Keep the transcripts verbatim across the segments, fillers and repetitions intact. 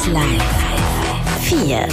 eins Live vier.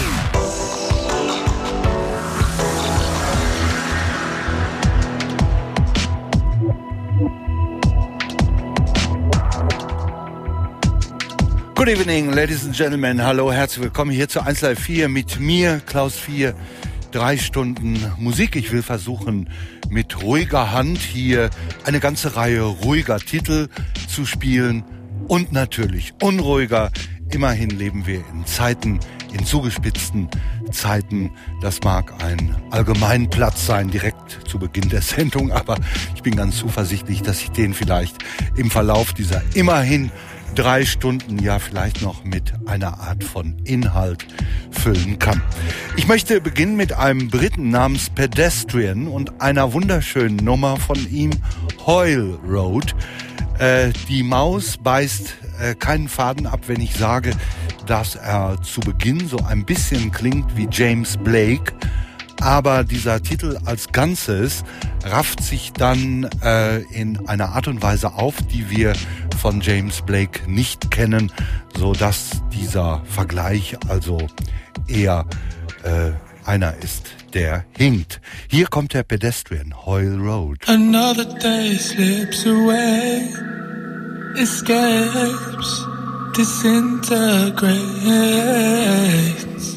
Good evening, ladies and gentlemen. Hallo, herzlich willkommen hier zu eins Live vier mit mir, Klaus vier. Drei Stunden Musik. Ich will versuchen, mit ruhiger Hand hier eine ganze Reihe ruhiger Titel zu spielen und natürlich unruhiger. Immerhin leben wir in Zeiten, in zugespitzten Zeiten. Das mag ein Allgemeinplatz sein, direkt zu Beginn der Sendung, aber ich bin ganz zuversichtlich, dass ich den vielleicht im Verlauf dieser immerhin drei Stunden ja vielleicht noch mit einer Art von Inhalt füllen kann. Ich möchte beginnen mit einem Briten namens Pedestrian und einer wunderschönen Nummer von ihm, Hoyle Road. Äh, die Maus beißt äh, keinen Faden ab, wenn ich sage, dass er zu Beginn so ein bisschen klingt wie James Blake. Aber dieser Titel als Ganzes rafft sich dann äh, in einer Art und Weise auf, die wir von James Blake nicht kennen, so dass dieser Vergleich also eher äh, einer ist, der hinkt. Hier kommt der Pedestrian, Hoyle Road. Another day slips away, escapes, disintegrates.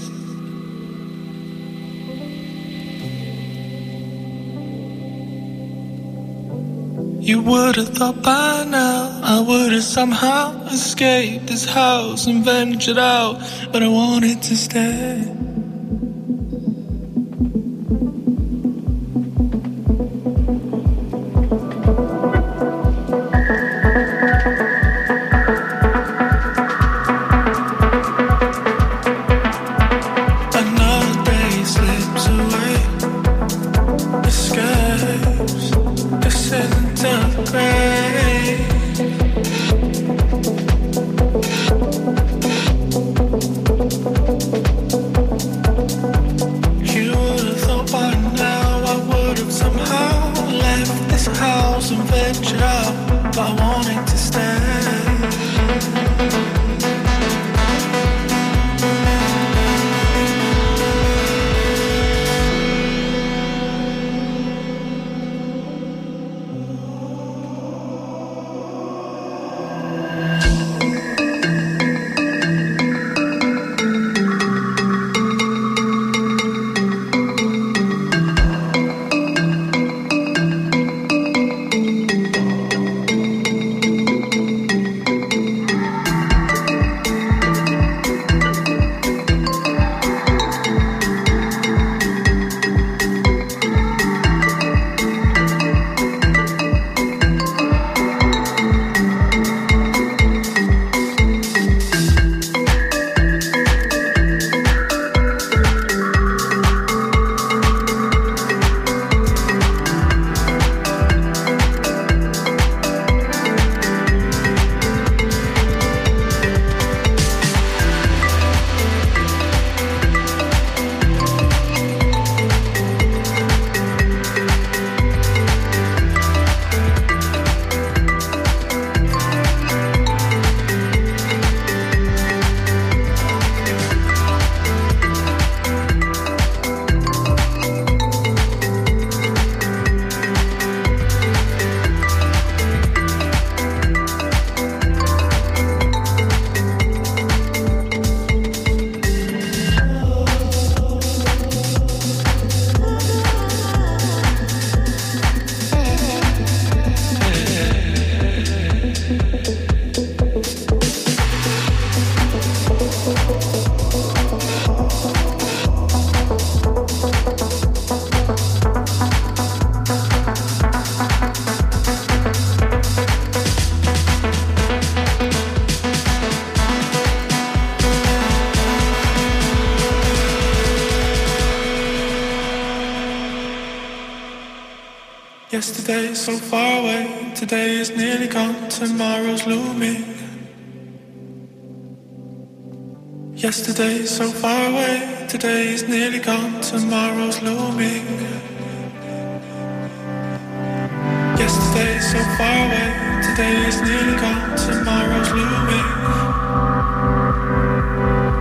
You would have thought by now I would have somehow escaped this house and ventured out, but I wanted to stay. Yesterday is so far away, today is nearly gone, tomorrow's looming. Yesterday is so far away, today is nearly gone, tomorrow's looming. Yesterday is so far away, today is nearly gone, tomorrow's looming.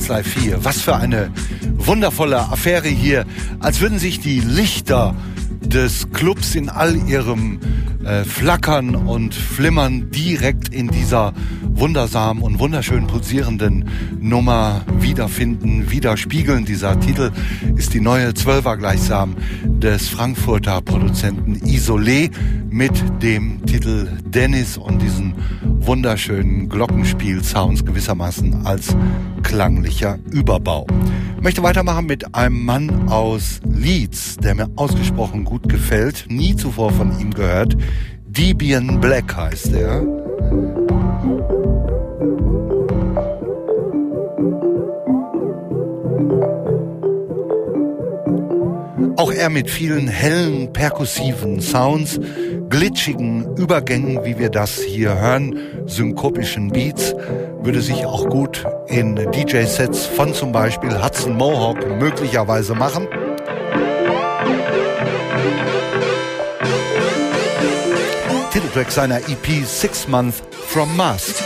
eins Live vier. Was für eine wundervolle Affäre hier, als würden sich die Lichter des Clubs in all ihrem äh, Flackern und Flimmern direkt in dieser wundersamen und wunderschön pulsierenden Nummer wiederfinden, widerspiegeln. Dieser Titel ist die neue Zwölfer gleichsam des Frankfurter Produzenten Isolé mit dem Titel Dennis und diesen wunderschönen Glockenspiel-Sounds gewissermaßen als klanglicher Überbau. Ich möchte weitermachen mit einem Mann aus Leeds, der mir ausgesprochen gut gefällt, nie zuvor von ihm gehört. Debian Black heißt er. Auch er mit vielen hellen, perkussiven Sounds, glitschigen Übergängen, wie wir das hier hören, synkopischen Beats, würde sich auch gut in D J-Sets von zum Beispiel Hudson Mohawk möglicherweise machen. Titeltrack seiner E P Six Months from Mars.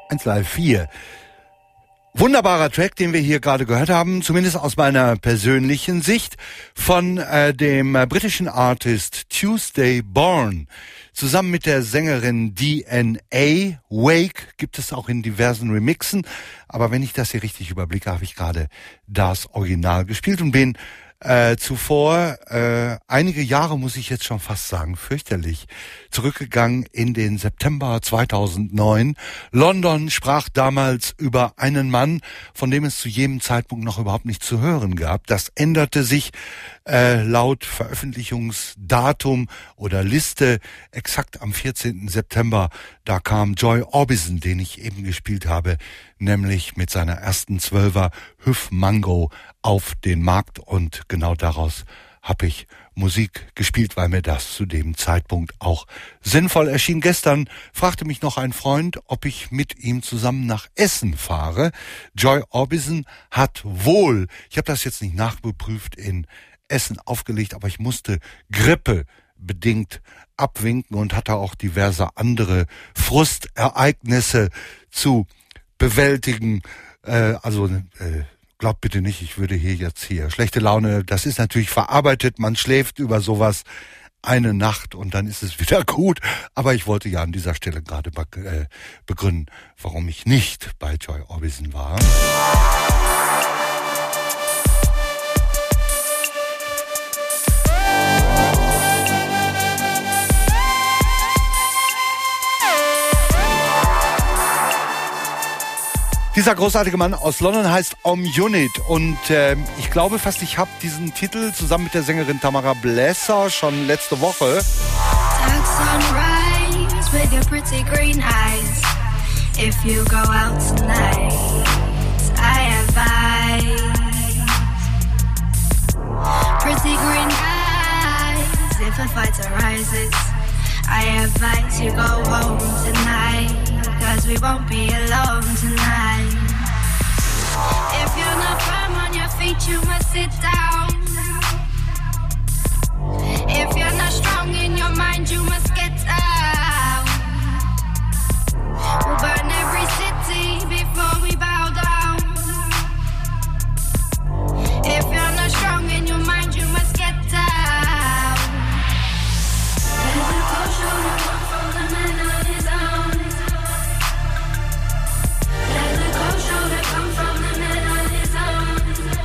eins Live vier. Wunderbarer Track, den wir hier gerade gehört haben, zumindest aus meiner persönlichen Sicht, von äh, dem äh, britischen Artist Tuesday Born. Zusammen mit der Sängerin D N A. Wake gibt es auch in diversen Remixen. Aber wenn ich das hier richtig überblicke, habe ich gerade das Original gespielt und bin Äh, zuvor, äh, einige Jahre muss ich jetzt schon fast sagen, fürchterlich, zurückgegangen in den September zweitausendneun. London sprach damals über einen Mann, von dem es zu jedem Zeitpunkt noch überhaupt nichts zu hören gab. Das änderte sich äh, laut Veröffentlichungsdatum oder Liste exakt am vierzehnten September. Da kam Joy Orbison, den ich eben gespielt habe, nämlich mit seiner ersten Zwölfer Hüff Mango auf den Markt, und genau daraus habe ich Musik gespielt, weil mir das zu dem Zeitpunkt auch sinnvoll erschien. Gestern fragte mich noch ein Freund, ob ich mit ihm zusammen nach Essen fahre. Joy Orbison hat wohl, ich habe das jetzt nicht nachgeprüft, in Essen aufgelegt, aber ich musste grippebedingt abwinken und hatte auch diverse andere Frustereignisse zu bewältigen. Äh, also äh, glaubt bitte nicht, ich würde hier jetzt hier schlechte Laune, das ist natürlich verarbeitet, man schläft über sowas eine Nacht und dann ist es wieder gut. Aber ich wollte ja an dieser Stelle gerade be- äh, begründen, warum ich nicht bei Joy Orbison war. Dieser großartige Mann aus London heißt Om Unit und äh, ich glaube fast, ich habe diesen Titel zusammen mit der Sängerin Tamara Blesser schon letzte Woche. Dark sunrise with your pretty green eyes. If you go out tonight, I advise. Pretty green eyes. If a fight arises, I advise you go home tonight. Cause we won't be alone tonight. If you're not firm on your feet, you must sit down. If you're not strong in your mind, you must get down. We'll burn every city before we bow down. If you're not strong in your mind, you must get down. There's a cold shoulder come from the man on his own. Let the cold shoulder come from the man on his own.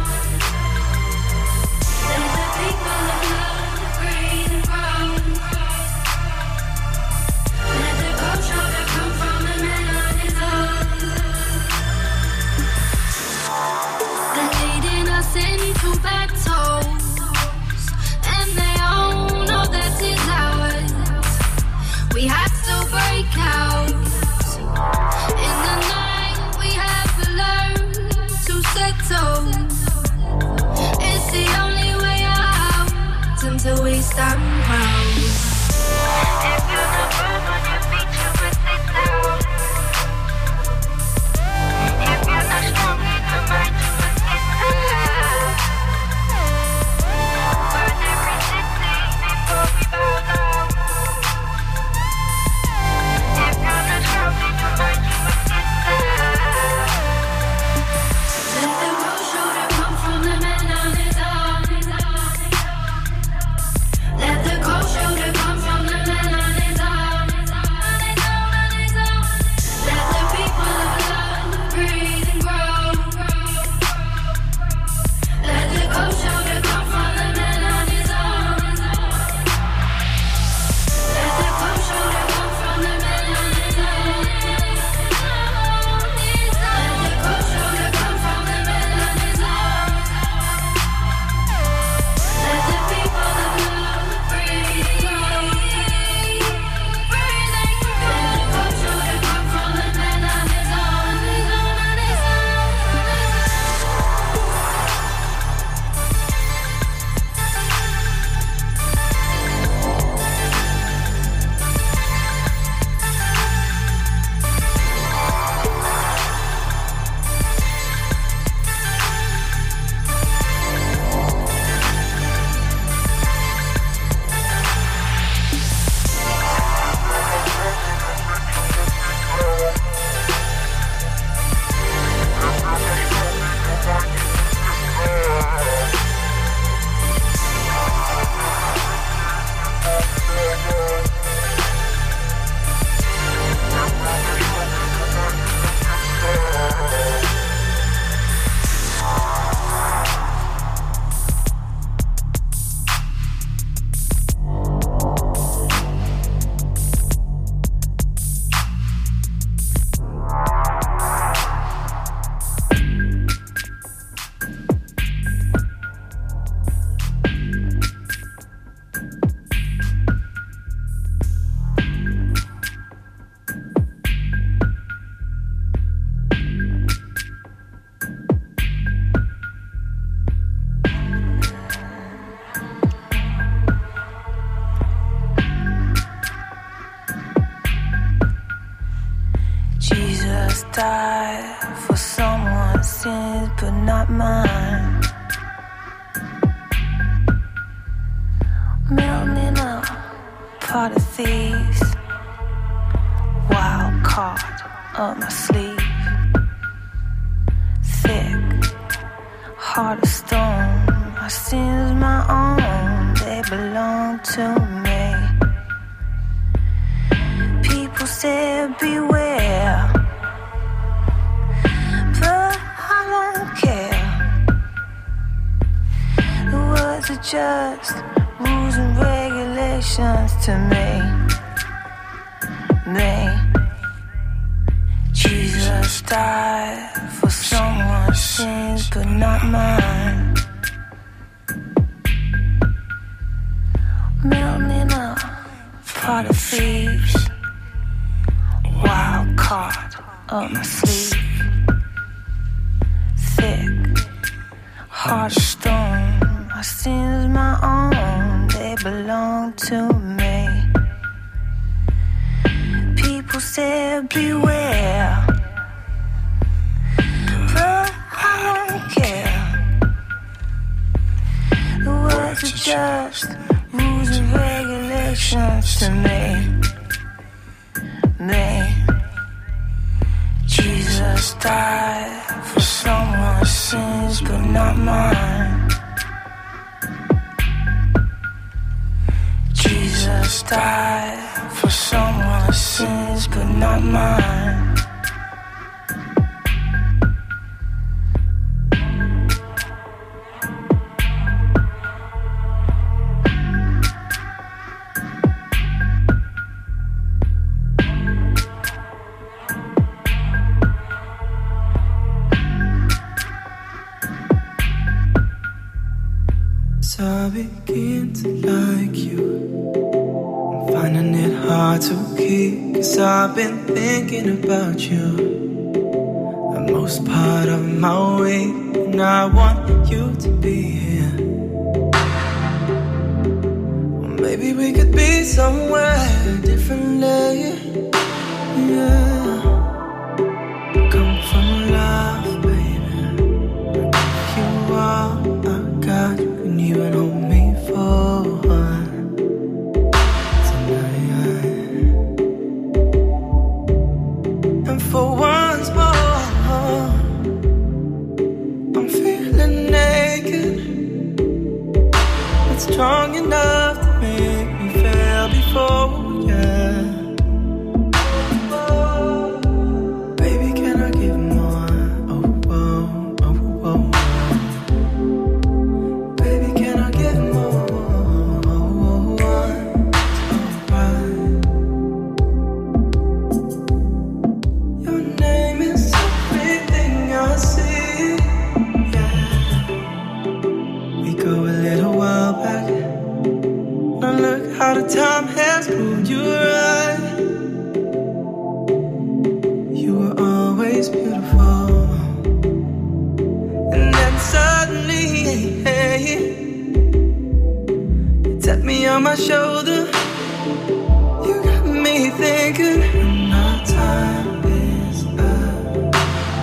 Let the people of love breathe and grow. Let the cold shoulder come from the man on his own. They're leading us into battles, and they own all that is ours. We have to break out in the night. We have to learn to settle. It's the only way out until we stand proud. If you're not firm on your feet, you must sit down. If you're not strong in your mind, you must get down. Burn every city before we bow down. If you're not strong in your mind, you must get down. Let the cold shoulder come from the man on his own. Let Jesus died for someone's sins, but not mine. Melting a pot of thieves, wild card up my sleeve. Thick, heart of stone, my sins my own, they belong to me. People say beware, but I don't care. The words are just rules and regulations to me, me. Jesus died for someone's sins, but not mine. Melting a pot of thieves, wild card up my sleeve. Thick, heart of stone, my sins my own, they belong to me. People say beware, but I don't care. The words are just rules and regulations to me, me. Jesus died for someone's sins, but not mine. Jesus died for someone's sins, but not mine. So I begin to like you, I'm finding it hard to keep, 'cause I've been thinking about you the most part of my week, and I want you to be here. Or maybe we could be somewhere differently, yeah. Come from love, baby, you are, I got you. You and hold me for tonight, and for once more, I'm feeling naked. It's strong enough to make me feel before, yeah. Baby, can I give more? Oh, oh, oh, oh. How the time has proved you right. You were always beautiful, and then suddenly, hey, you tapped me on my shoulder. You got me thinking, our time is up,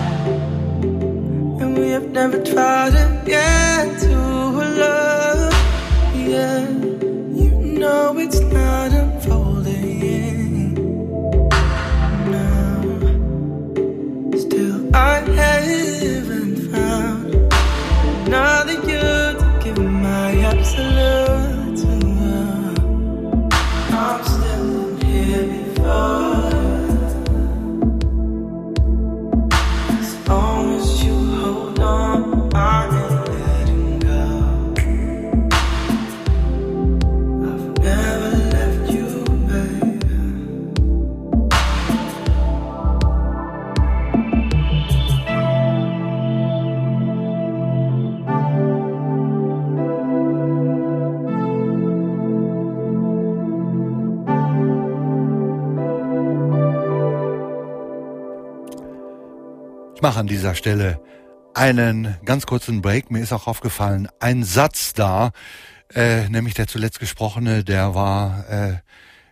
and we have never tried again to love, yeah. No, it's not unfolding now. Still, I haven't found another you to give my absolute to. I'm still here before you. As long as you hold on, I ain't letting go. Never left you, baby. Ich mache an dieser Stelle einen ganz kurzen Break. Mir ist auch aufgefallen, ein Satz da, äh, nämlich der zuletzt gesprochene, der war äh,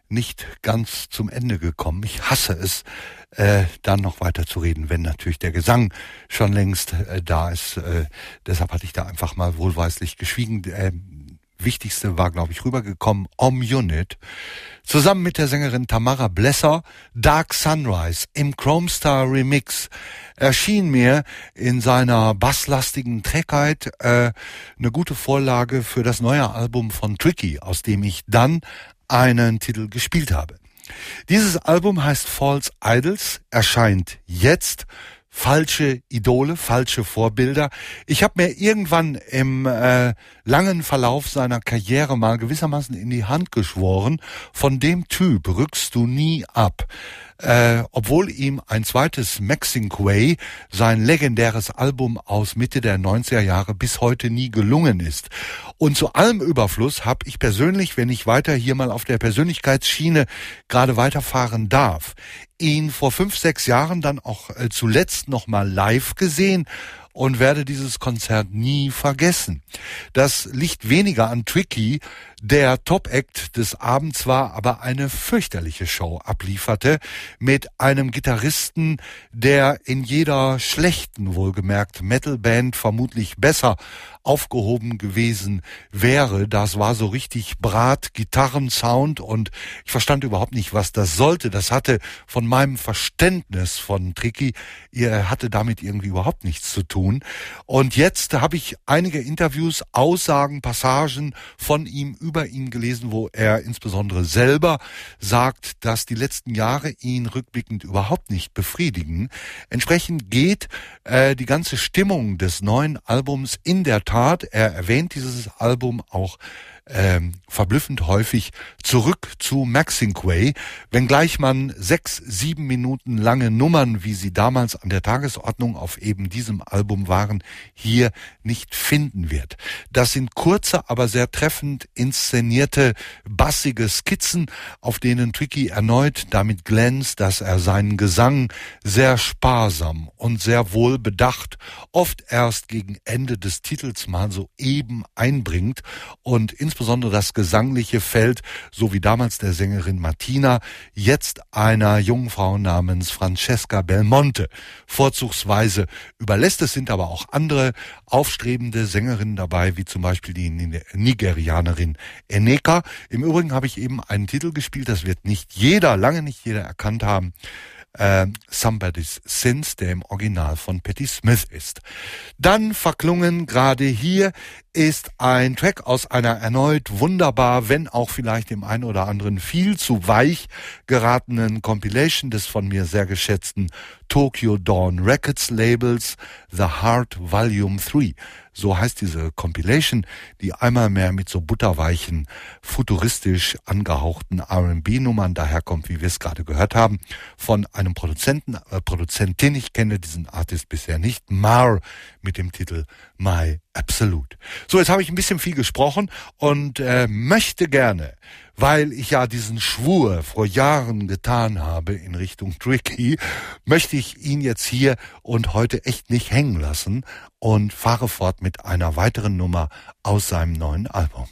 nicht ganz zum Ende gekommen. Ich hasse es, äh, dann noch weiter zu reden, wenn natürlich der Gesang schon längst äh, da ist. Äh, deshalb hatte ich da einfach mal wohlweislich geschwiegen. Äh, Wichtigste war, glaube ich, rübergekommen, Om Unit, zusammen mit der Sängerin Tamara Blesser, Dark Sunrise im Chromestar Remix. Erschien mir in seiner basslastigen Trägheit äh, eine gute Vorlage für das neue Album von Tricky, aus dem ich dann einen Titel gespielt habe. Dieses Album heißt False Idols, erscheint jetzt. Falsche Idole, falsche Vorbilder. Ich habe mir irgendwann im äh, langen Verlauf seiner Karriere mal gewissermaßen in die Hand geschworen, von dem Typ rückst du nie ab. Äh, obwohl ihm ein zweites Maxinquaye, sein legendäres Album aus Mitte der neunziger Jahre, bis heute nie gelungen ist. Und zu allem Überfluss habe ich persönlich, wenn ich weiter hier mal auf der Persönlichkeitsschiene gerade weiterfahren darf, ihn vor fünf, sechs Jahren dann auch äh, zuletzt nochmal live gesehen und werde dieses Konzert nie vergessen. Das liegt weniger an Tricky, der Top-Act des Abends war, aber eine fürchterliche Show ablieferte mit einem Gitarristen, der in jeder schlechten, wohlgemerkt, Metalband vermutlich besser aufgehoben gewesen wäre. Das war so richtig Brat, Gitarrensound und ich verstand überhaupt nicht, was das sollte. Das hatte von meinem Verständnis von Tricky, er hatte damit irgendwie überhaupt nichts zu tun. Und jetzt habe ich einige Interviews, Aussagen, Passagen von ihm über ihn gelesen, wo er insbesondere selber sagt, dass die letzten Jahre ihn rückblickend überhaupt nicht befriedigen. Entsprechend geht äh, die ganze Stimmung des neuen Albums in der Tat, er erwähnt dieses Album auch Ähm, verblüffend häufig zurück zu Maxinquaye, wenngleich man sechs, sieben Minuten lange Nummern, wie sie damals an der Tagesordnung auf eben diesem Album waren, hier nicht finden wird. Das sind kurze, aber sehr treffend inszenierte, bassige Skizzen, auf denen Tricky erneut damit glänzt, dass er seinen Gesang sehr sparsam und sehr wohl bedacht, oft erst gegen Ende des Titels mal so eben einbringt und insbesondere Insbesondere das gesangliche Feld, so wie damals der Sängerin Martina, jetzt einer jungen Frau namens Francesca Belmonte vorzugsweise überlässt. Es sind aber auch andere aufstrebende Sängerinnen dabei, wie zum Beispiel die Nigerianerin Eneka. Im Übrigen habe ich eben einen Titel gespielt, das wird nicht jeder, lange nicht jeder erkannt haben. Uh, Somebody's Sins, der im Original von Patti Smith ist. Dann verklungen gerade hier ist ein Track aus einer erneut wunderbar, wenn auch vielleicht dem einen oder anderen viel zu weich geratenen Compilation des von mir sehr geschätzten Tokyo Dawn Records Labels, The Heart Volume drei. So heißt diese Compilation, die einmal mehr mit so butterweichen, futuristisch angehauchten R and B-Nummern daherkommt, wie wir es gerade gehört haben, von einem Produzenten, äh, Produzentin, ich kenne diesen Artist bisher nicht, Mar, mit dem Titel My Absolute. So, jetzt habe ich ein bisschen viel gesprochen und äh, möchte gerne, weil ich ja diesen Schwur vor Jahren getan habe in Richtung Tricky, möchte ich ihn jetzt hier und heute echt nicht hängen lassen und fahre fort mit einer weiteren Nummer aus seinem neuen Album.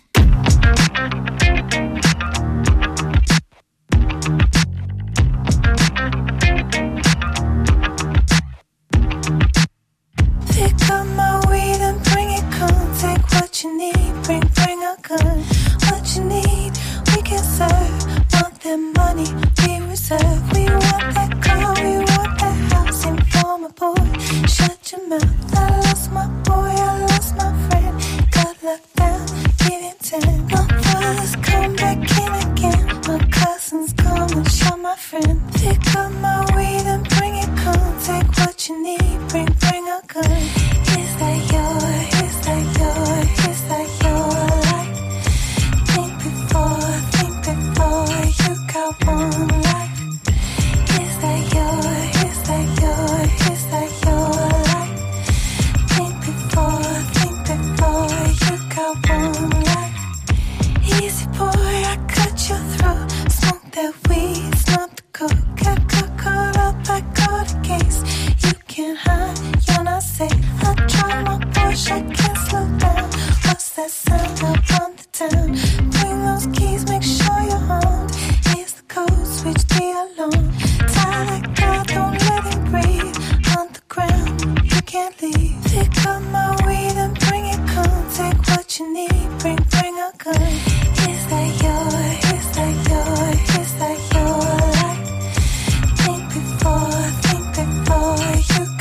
Pick up my weed and bring it, come take what you need, bring, bring a gun, what you need, we can serve, want that money, we reserve, we want that car, we want that house, inform a boy, shut your mouth, I lost my boy, I lost my friend, got locked down, give him ten, my brothers come back in again, my cousins come and show my friend, pick up my weed and bring it, come take what you need, bring, bring a gun, is that your, is that your, is that your life, think before, think before you got one life, is that your, is that your, is that your life, think before, think before you got one life, easy boy, I cut your throat, smoke that weed, smoke the coke, got caught, caught up, I caught a case, you can't hide,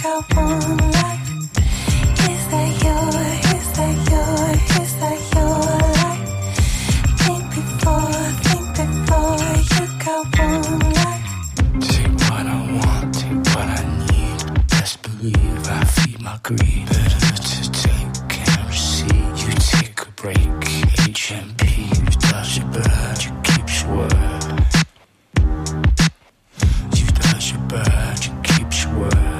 got one life. Is that your, is that your, is that your life? Think before, think before you got one life. Take what I want, take what I need. Best believe I feed my greed. Better to take and receive. You take a break, H M P. You touch your bird, you keep your word. You touch your bird, you keep your word.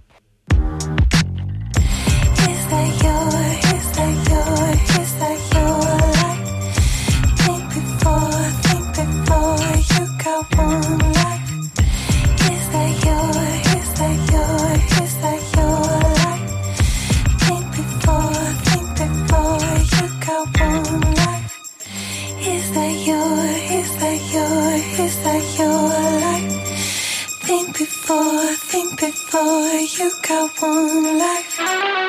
Is that your, is that your, is that your life? Think before, think before you got one life. Is that your, is that your, is that your life? Think before, think before you got one life. Is that your, is that your, is that your life? Think before, think before you got one life.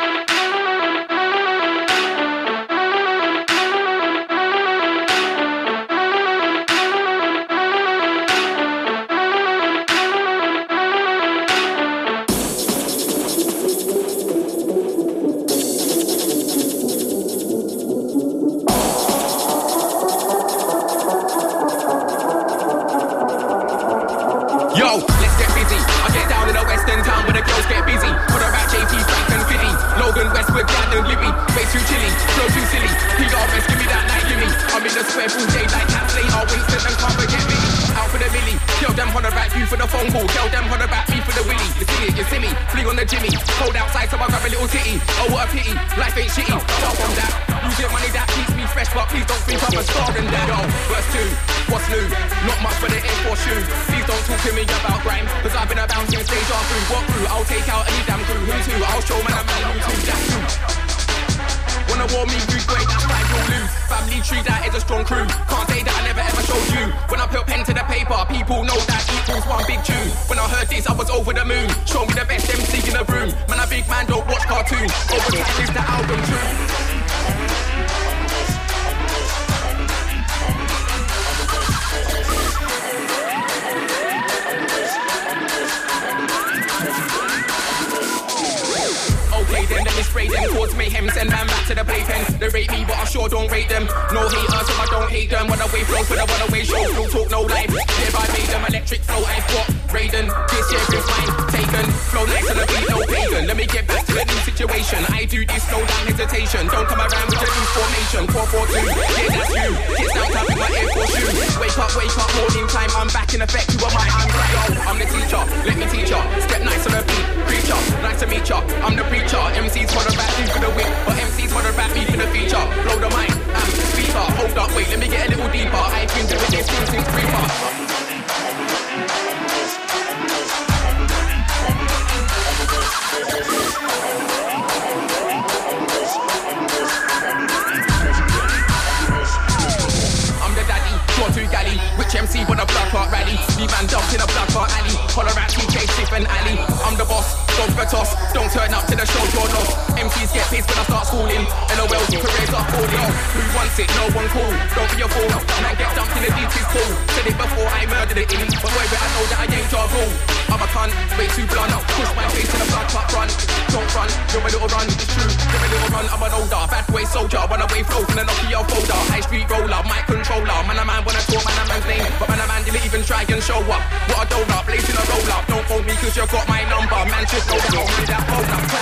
Yo, let's get busy. I get down in a western town where the girls get busy. Put about J T, Frank and Philly. Logan, Westwood, Brandon, Libby. Way too chilly, flow too silly. P R S, give me that night, give me. I'm in the square full day like cats later. Winston and can't forget me. Out for the milli. Tell them holler back you for the phone call. Tell them holler back me for the willy. You see it, you see me. Fling on the Jimmy. Cold outside, so I grab a little titty. Oh, what a pity. Life ain't shitty. Start from that. You get money that keeps me fresh, but please don't think I'm a star in that. Yo, verse two. What's new? Not much for the Air Force shoe. Please don't talk to me about grime, cause I've been around since deja vu. What crew? I'll take out any damn crew. Who's who? I'll show man a man who's who. That's who. Wanna war me, rude great, that's fine, you'll lose. Family tree, that is a strong crew. Can't say that I never ever showed you. When I put pen to the paper, people know that equals one big tune. When I heard this, I was over the moon. Show me the best M C in the room. Man, a big man, don't watch cartoons. Over the is the album true. Okay, then let me spray them, cause mayhem, send man back to the playpen. They rate me, but I sure don't rate them. No haters, so I don't hate them. One away flow for the one away show. No talk, no life. Thereby made them electric flow. I got Raiden, this year is mine. Taken, flow nice on the beat, no pagan. Let me get back to the new situation. I do this, no down hesitation. Don't come around with a new formation. four four two, yeah, that's you. Kids down, tapping my Air Force shoes. Wake up, wake up, morning time. I'm back in effect. Who am I? I'm right. Yo, I'm the teacher. Let me teach ya. Step nice on the beat. Preacher, nice to meet ya. I'm the preacher. M Cs for the rap, you for the whip. But M Cs for the rap, me for the feature. Blow the mic, I'm speaker. Hold up, wait, let me get a little deeper. I've been doing this thing since pre-pop. I'm the daddy, draw to galley. Which M C for the blood clot rally? Me man dumped in a blood clot alley. Holler at T K, Sif and Ali. I'm the boss, don't for toss. Don't turn up to the show, you're lost. M Cs get pissed when I start schooling. L O L, careers are falling. Who wants it? No one cool. Don't be a fool. Man get dumped in the deep is cool. Said it before I murdered it in. But boy, I know that I ain't your rule. I'm a cunt, way too blunt. Push my face in the blood clot front. Don't run, you're a little run, it's true. You're a little run, I'm an older bad boy soldier. Run away flow from the Nokia folder. High street roller, mic controller. Man a man wanna talk, man a man's name. But man a man didn't even try and show up. What a donut, blazing a roll up. Don't phone me cause you got my number. Man should know that I'll need that phone up.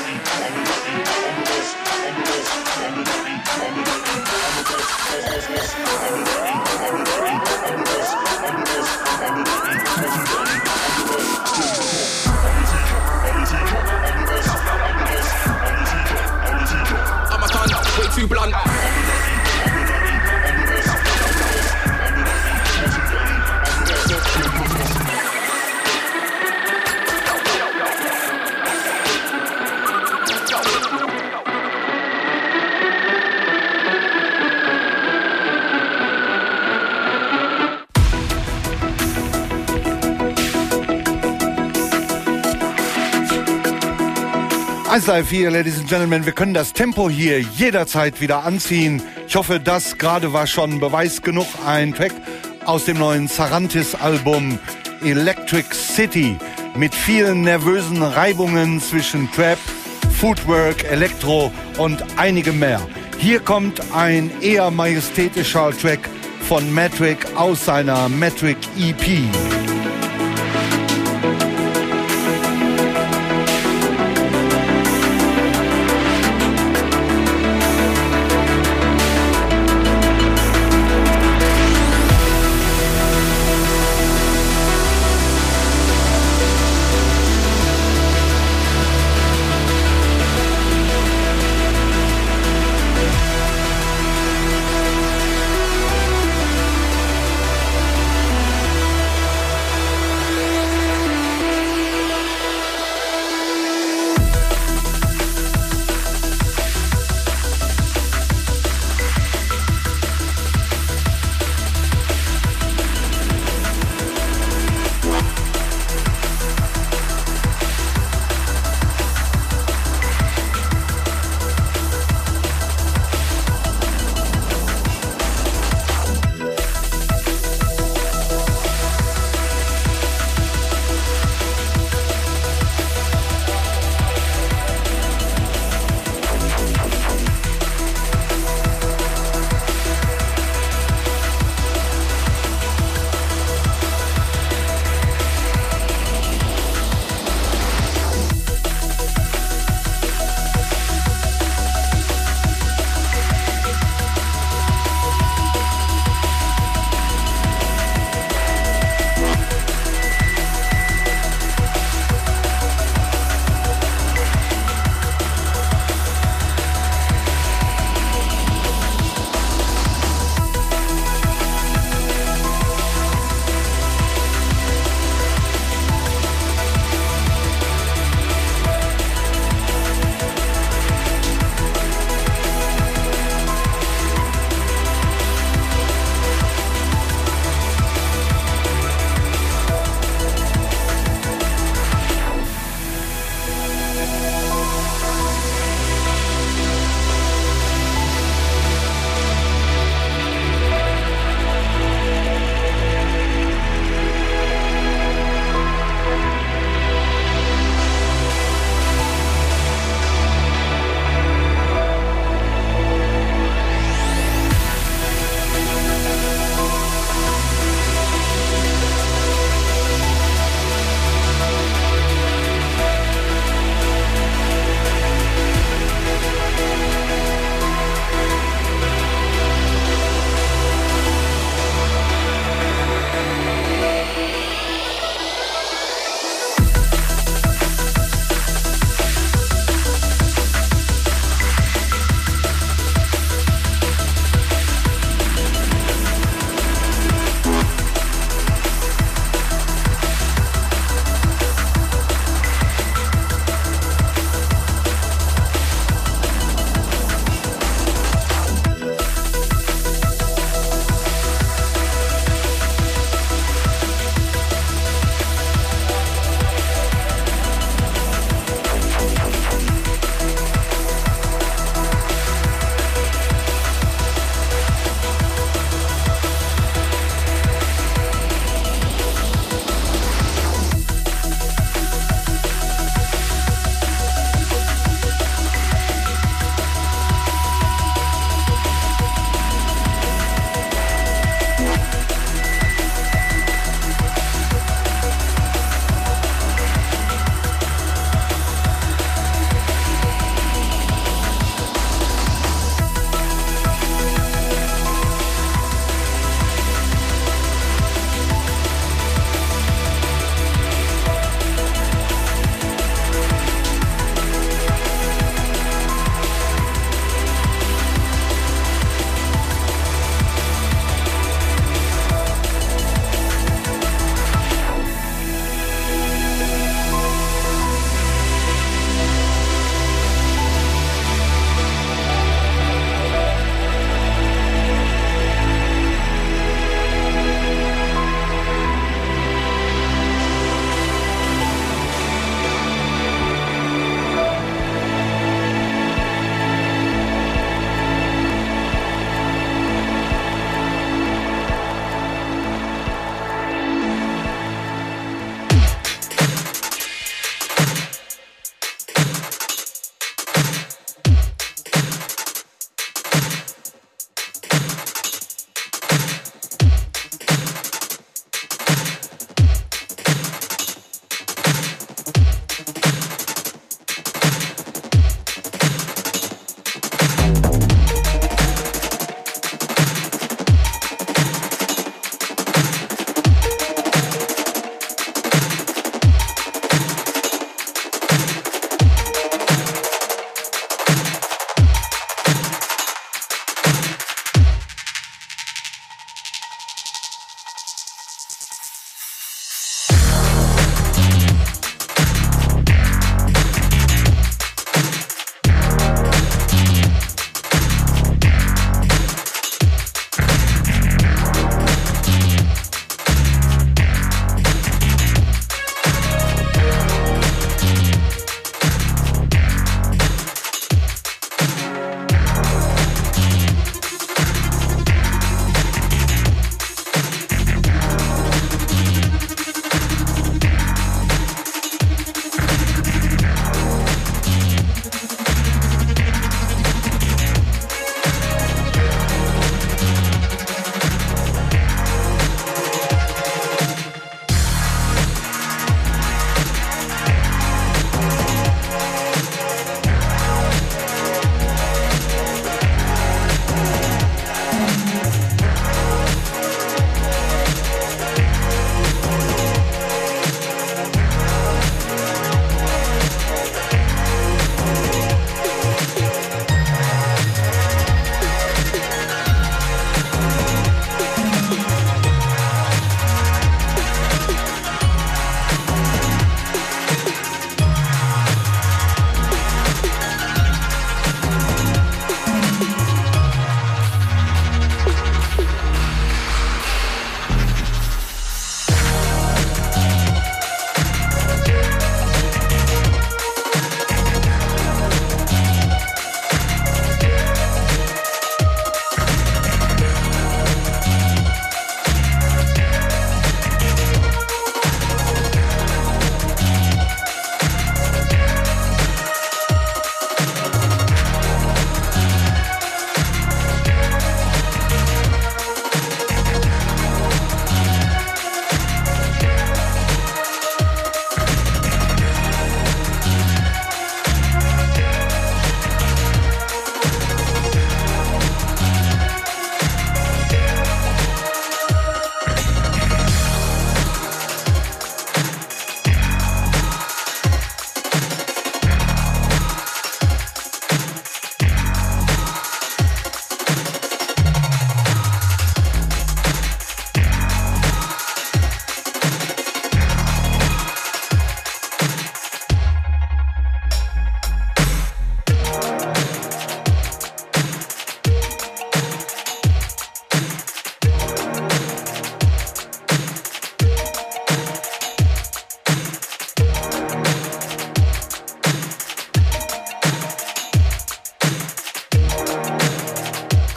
I'm a cunt, way too blunt. eins Live hier, Ladies and Gentlemen. Wir können das Tempo hier jederzeit wieder anziehen. Ich hoffe, das gerade war schon Beweis genug. Ein Track aus dem neuen Sarantis-Album Electric City. mit vielen nervösen Reibungen zwischen Trap, Footwork, Elektro und einigem mehr. Hier kommt ein eher majestätischer Track von Metric aus seiner Metric E P.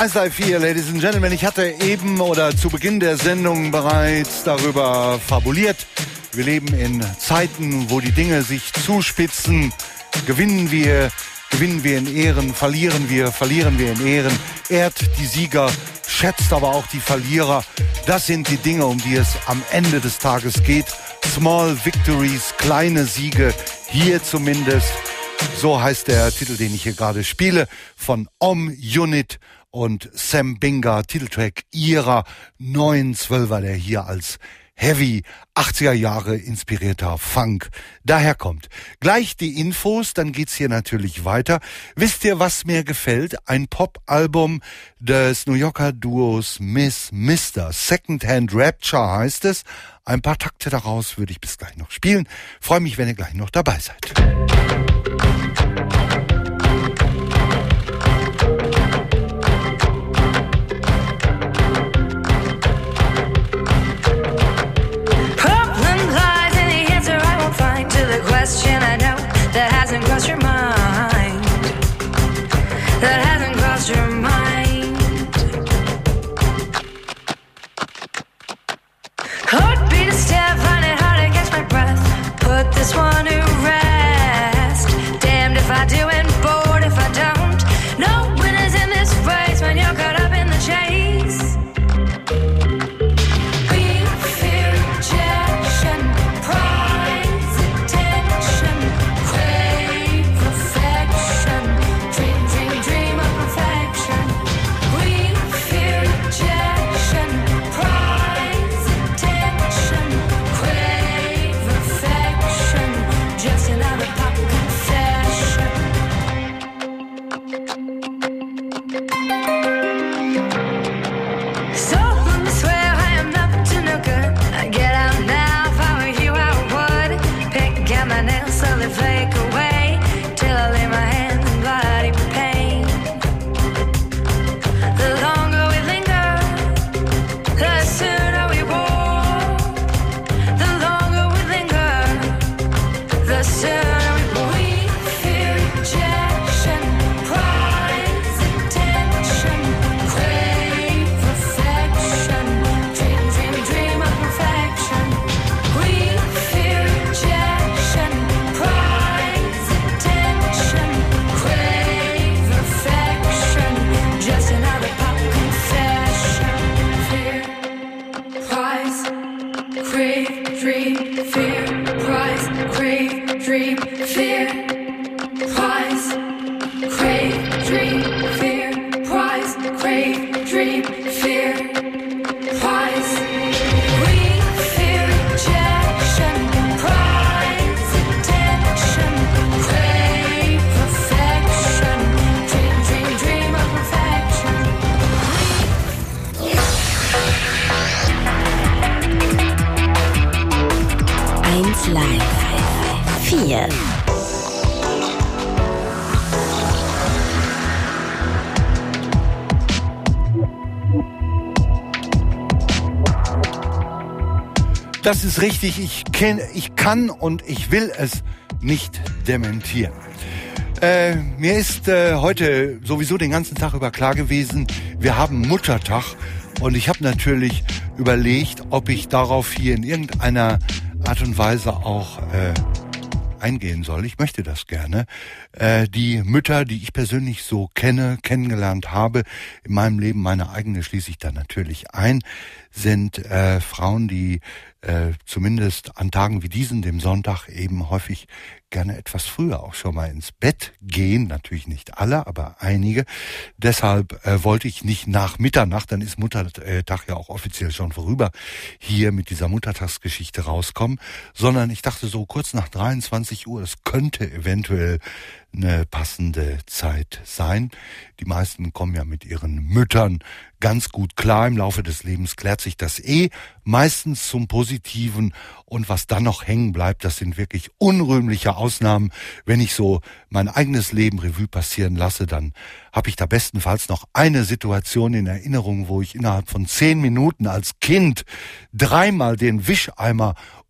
eins live vier, Ladies and Gentlemen. Ich hatte eben oder zu Beginn der Sendung bereits darüber fabuliert. Wir leben in Zeiten, wo die Dinge sich zuspitzen. Gewinnen wir, gewinnen wir in Ehren, verlieren wir, verlieren wir in Ehren. Ehrt die Sieger, schätzt aber auch die Verlierer. Das sind die Dinge, um die es am Ende des Tages geht. Small Victories, kleine Siege, hier zumindest. So heißt der Titel, den ich hier gerade spiele, von Om Unit und Sam Binga, Titeltrack ihrer neuen Zwölfer, der hier als Heavy achtziger Jahre inspirierter Funk daherkommt. Gleich die Infos, dann geht's hier natürlich weiter. Wisst ihr, was mir gefällt? Ein Pop-Album des New Yorker Duos Miss Mister. Secondhand Rapture heißt es. Ein paar Takte daraus würde ich bis gleich noch spielen. Freue mich, wenn ihr gleich noch dabei seid. Question I know that hasn't crossed your mind, that hasn't crossed your mind. Heartbeat a step, find it hard to catch my breath. Put this one to rest. Damned if I do and bored if I don't. No winners in this race when you're caught up in the chase. We fear rejection, pride. Flake away till I lay my hands in bloody pain. The longer we linger, the sooner we walk. The longer we linger, the sooner we walk. We fear rejection, prize, attention, crave perfection, dream, dream, dream of perfection. We fear rejection. vier. Das ist richtig, ich, kenn, ich kann und ich will es nicht dementieren. Äh, mir ist äh, heute sowieso den ganzen Tag über klar gewesen, wir haben Muttertag und ich habe natürlich überlegt, ob ich darauf hier in irgendeiner Art und Weise auch äh, eingehen soll. Ich möchte das gerne. Äh, die Mütter, die ich persönlich so kenne, kennengelernt habe, in meinem Leben, meine eigene schließe ich da natürlich ein, sind äh, Frauen, die äh, zumindest an Tagen wie diesen, dem Sonntag, eben häufig gerne etwas früher auch schon mal ins Bett gehen. Natürlich nicht alle, aber einige. Deshalb äh, wollte ich nicht nach Mitternacht, dann ist Muttertag ja auch offiziell schon vorüber, hier mit dieser Muttertagsgeschichte rauskommen, sondern ich dachte so kurz nach dreiundzwanzig Uhr, es könnte eventuell eine passende Zeit sein. Die meisten kommen ja mit ihren Müttern ganz gut klar. Im Laufe des Lebens klärt sich das eh meistens zum Positiven. Und was dann noch hängen bleibt, das sind wirklich unrühmliche Ausnahmen. Wenn ich so mein eigenes Leben Revue passieren lasse, dann habe ich da bestenfalls noch eine Situation in Erinnerung, wo ich innerhalb von zehn Minuten als Kind dreimal den Wischeimer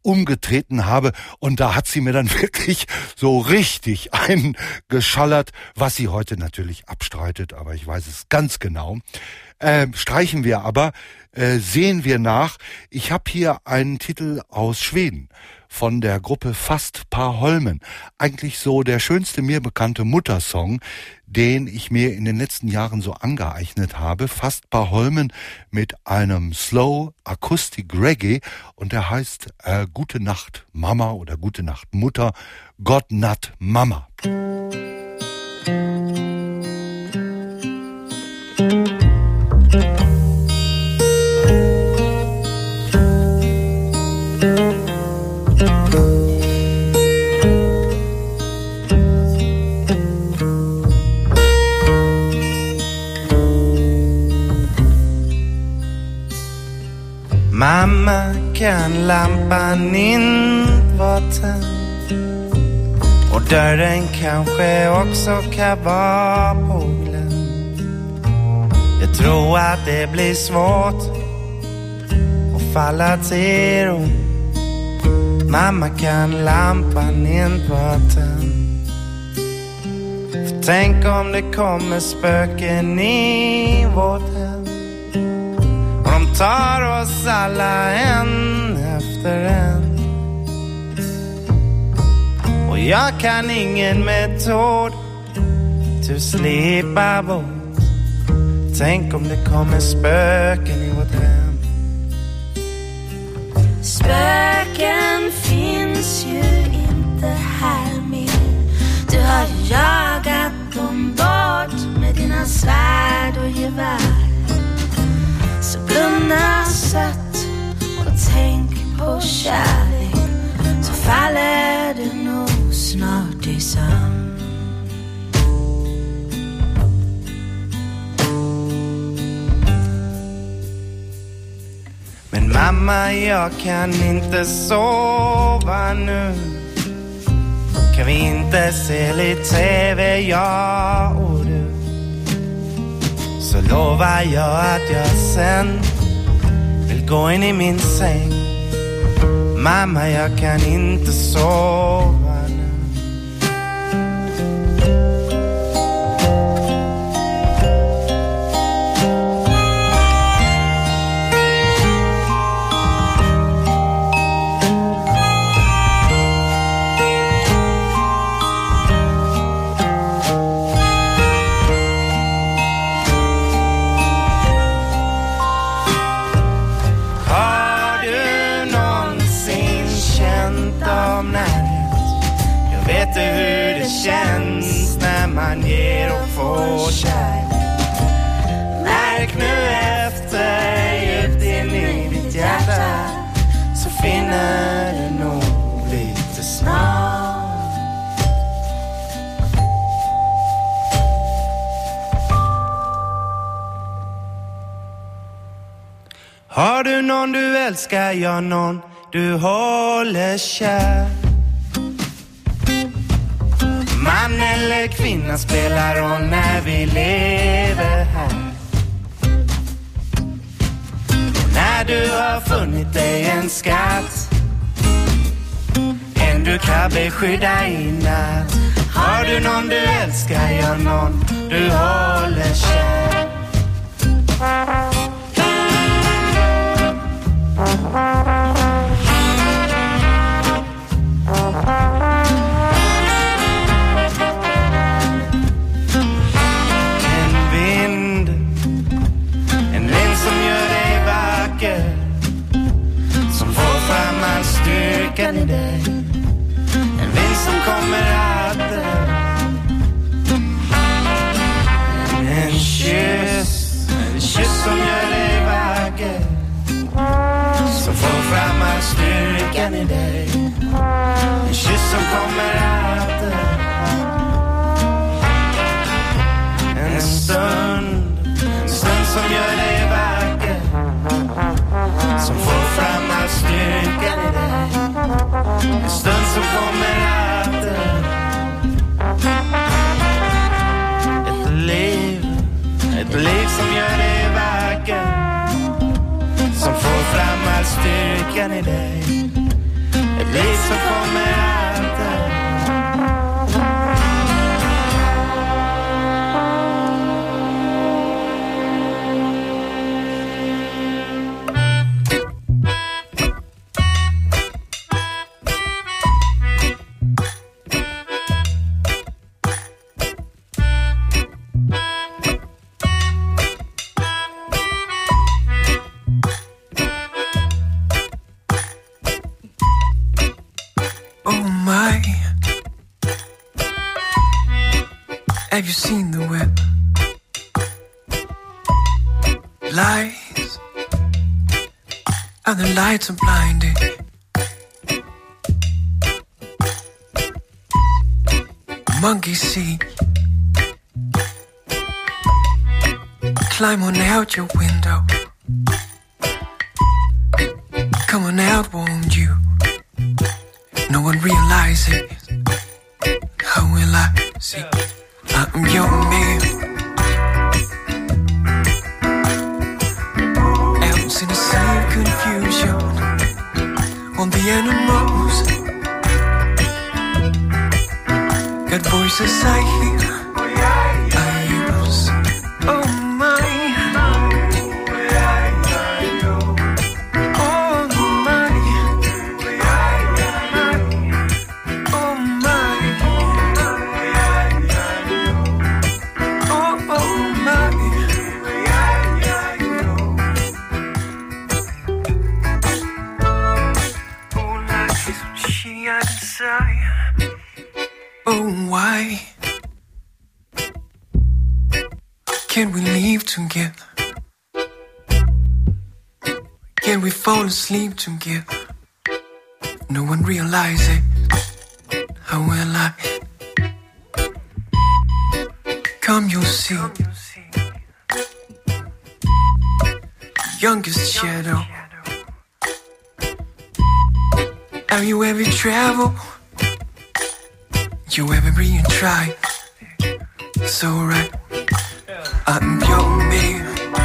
umgetreten habe. Und da hat sie mir dann wirklich so richtig eingeschallert, was sie heute natürlich abstreitet, aber ich weiß es ganz genau. Äh, streichen wir aber, äh, sehen wir nach. Ich habe hier einen Titel aus Schweden von der Gruppe Fast Par Holmen. Eigentlich so der schönste mir bekannte Muttersong, den ich mir in den letzten Jahren so angeeignet habe. Fast Par Holmen mit einem Slow Acoustic Reggae und der heißt äh, Gute Nacht Mama oder Gute Nacht Mutter, God Nat Mama. Mamma, kan lampan inte vara tänd? Och dörren kanske också kan vara på glänt. Jag tror att det blir svårt att falla till ro. Mamma, kan lampan inte vara tänd? För tänk om det kommer spöken i vårt hem. De tar oss alla en efter en. Och jag kan ingen metod till att slippa bort. Tänk om det kommer spöken i vårt hem. Spöken finns ju inte här mer. Du har jagat dem bort med dina svärd och gevär. Så blunda sött och tänk på kärlek, så faller du nog snart i sömn. Men mamma, jag kan inte sova nu. Kan vi inte se lite T V, jag och du? Så lovar jag att jag sen vill gå in i min säng. Mamma, jag kan inte sova nu. Vet du hur det känns när man ger och får kärlek? Märk nu efter djupt in i ditt hjärta, så finner du nog lite snart. Har du någon du älskar, ja någon du håller kär? Man eller kvinna spelar roll när vi lever här. Och när du har funnit dig en skatt, en du kan beskydda i natt. Har du någon du älskar, ja någon du håller kär? I dig. En vind som kommer att dö. En kyss, en kyss som gör dig vacker, som får fram all styrkan i dig. En kyss som kommer att dö. En stund, en stund som gör dig vacker, som får fram all styrkan i dig. En stund som kommer att dö. Ett liv, ett liv som gör dig vacker, som får fram all styrkan i dig. Have you seen the web? Lies, and the lights are blinding. Monkey see, climb on out your window. Come on out, won't you? No one realizes. How will I see? I'm your man. Else in a sea of confusion on the animals. Got voices I hear, I use. Oh my. Oh, why can't we leave together? Can we fall asleep together? No one realizes. How will I? Come, you'll see. Youngest shadow. Have you ever traveled? You ever really try? So right, I'm your man.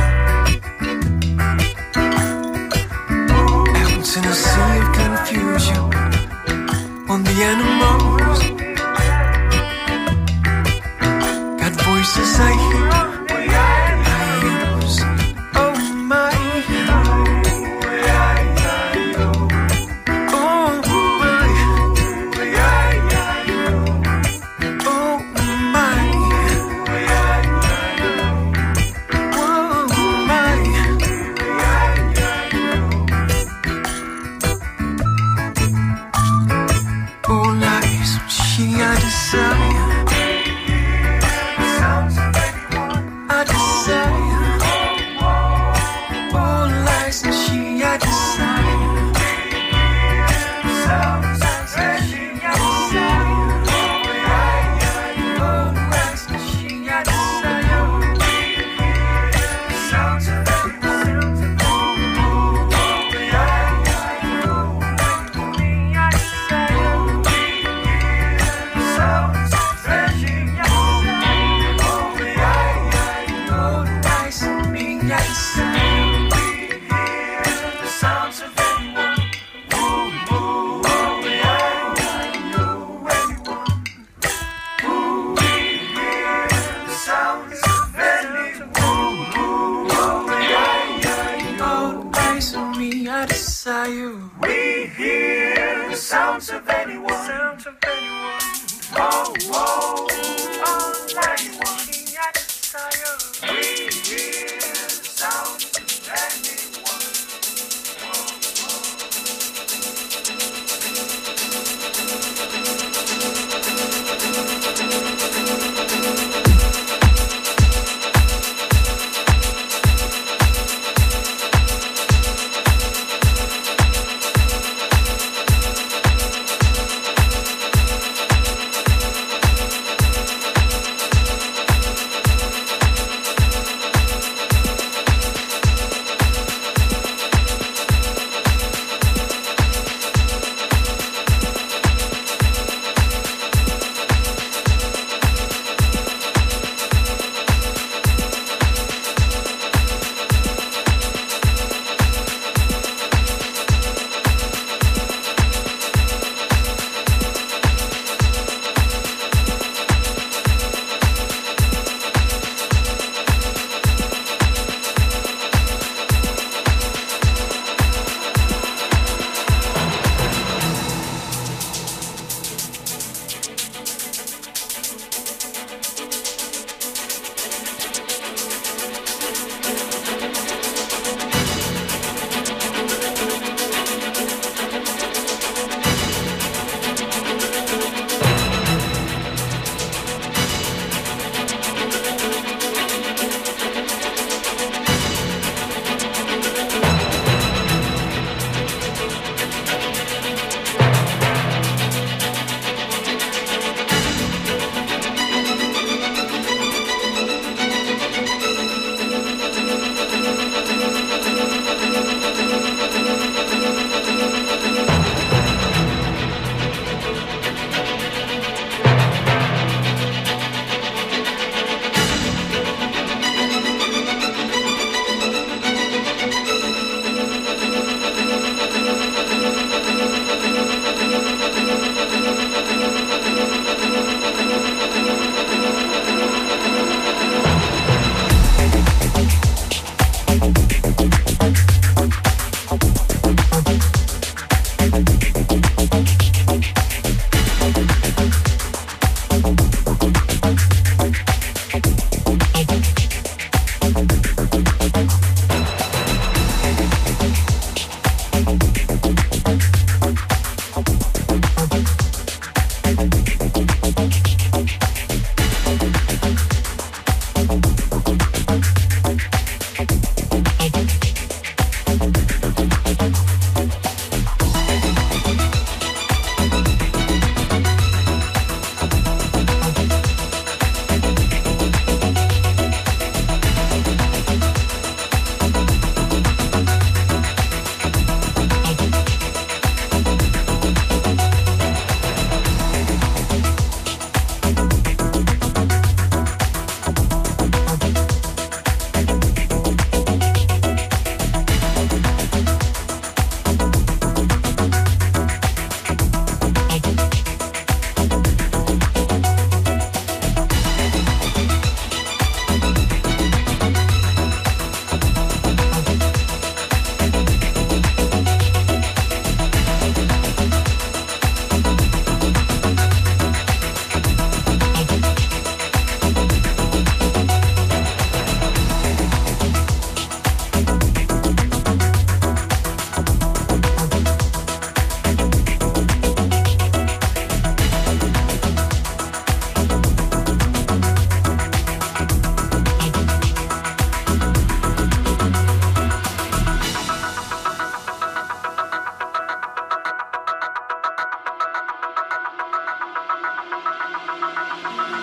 Out in a sea of confusion on the animals. Got voices I hear, I use. Oh my. She I desire. Sounds like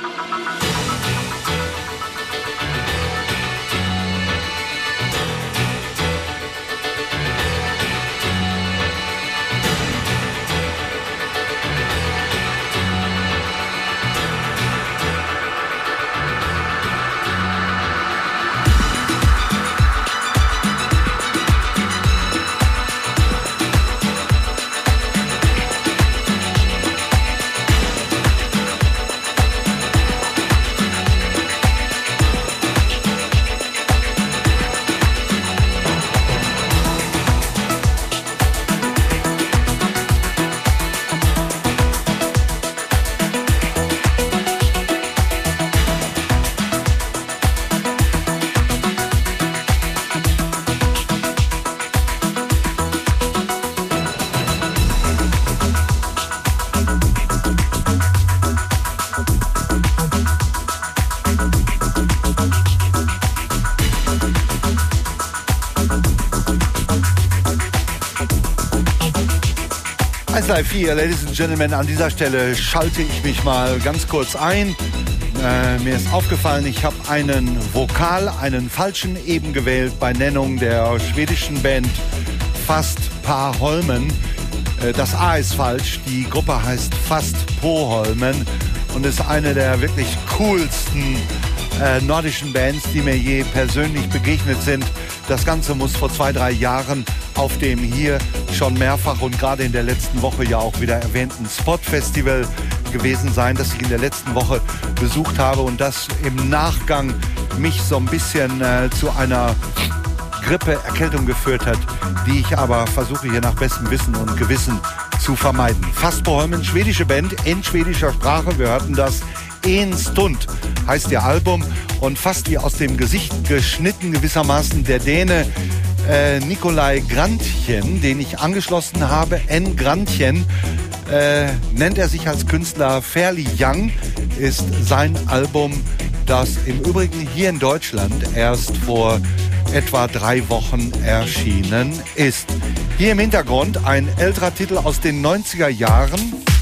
eins Live vier, Ladies and Gentlemen, an dieser Stelle schalte ich mich mal ganz kurz ein. Äh, mir ist aufgefallen, ich habe einen Vokal, einen falschen eben gewählt bei Nennung der schwedischen Band Fast Par Holmen. Äh, das A ist falsch, die Gruppe heißt Fast Po Holmen und ist eine der wirklich coolsten äh, nordischen Bands, die mir je persönlich begegnet sind. Das Ganze muss vor zwei, drei Jahren auf dem hier schon mehrfach und gerade in der letzten Woche ja auch wieder erwähnten Spot-Festival gewesen sein, das ich in der letzten Woche besucht habe und das im Nachgang mich so ein bisschen äh, zu einer Grippe-Erkältung geführt hat, die ich aber versuche hier nach bestem Wissen und Gewissen zu vermeiden. Fast på Holmen, schwedische Band in schwedischer Sprache. Wir hörten das. En Stund heißt ihr Album und fast wie aus dem Gesicht geschnitten gewissermaßen der Däne äh, Nikolaj Grantjen, den ich angeschlossen habe. N. Grantjen äh, nennt er sich als Künstler. Fairly Young ist sein Album, das im Übrigen hier in Deutschland erst vor etwa drei Wochen erschienen ist. Hier im Hintergrund ein älterer Titel aus den neunziger Jahren.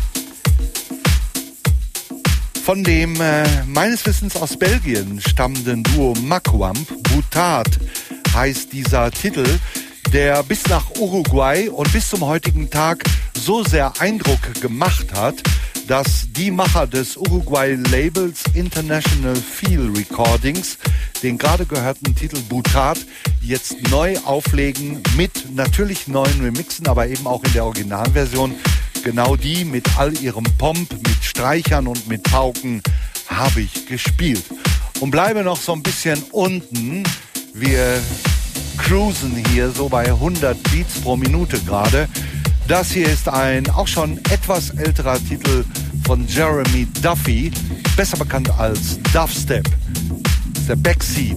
Von dem äh, meines Wissens aus Belgien stammenden Duo Makwamp, Boutade heißt dieser Titel, der bis nach Uruguay und bis zum heutigen Tag so sehr Eindruck gemacht hat, dass die Macher des Uruguay-Labels International Feel Recordings den gerade gehörten Titel Boutade jetzt neu auflegen mit natürlich neuen Remixen, aber eben auch in der Originalversion. Genau die mit all ihrem Pomp, mit Streichern und mit Pauken habe ich gespielt. Und bleibe noch so ein bisschen unten. Wir cruisen hier so bei hundert Beats pro Minute gerade. Das hier ist ein auch schon etwas älterer Titel von Jeremy Duffy, besser bekannt als Dubstep. The Backseat.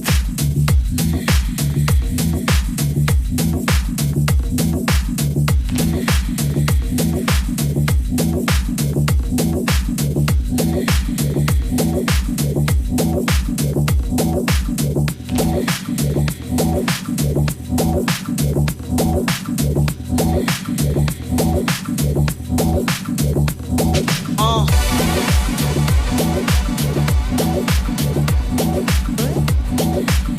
Uh.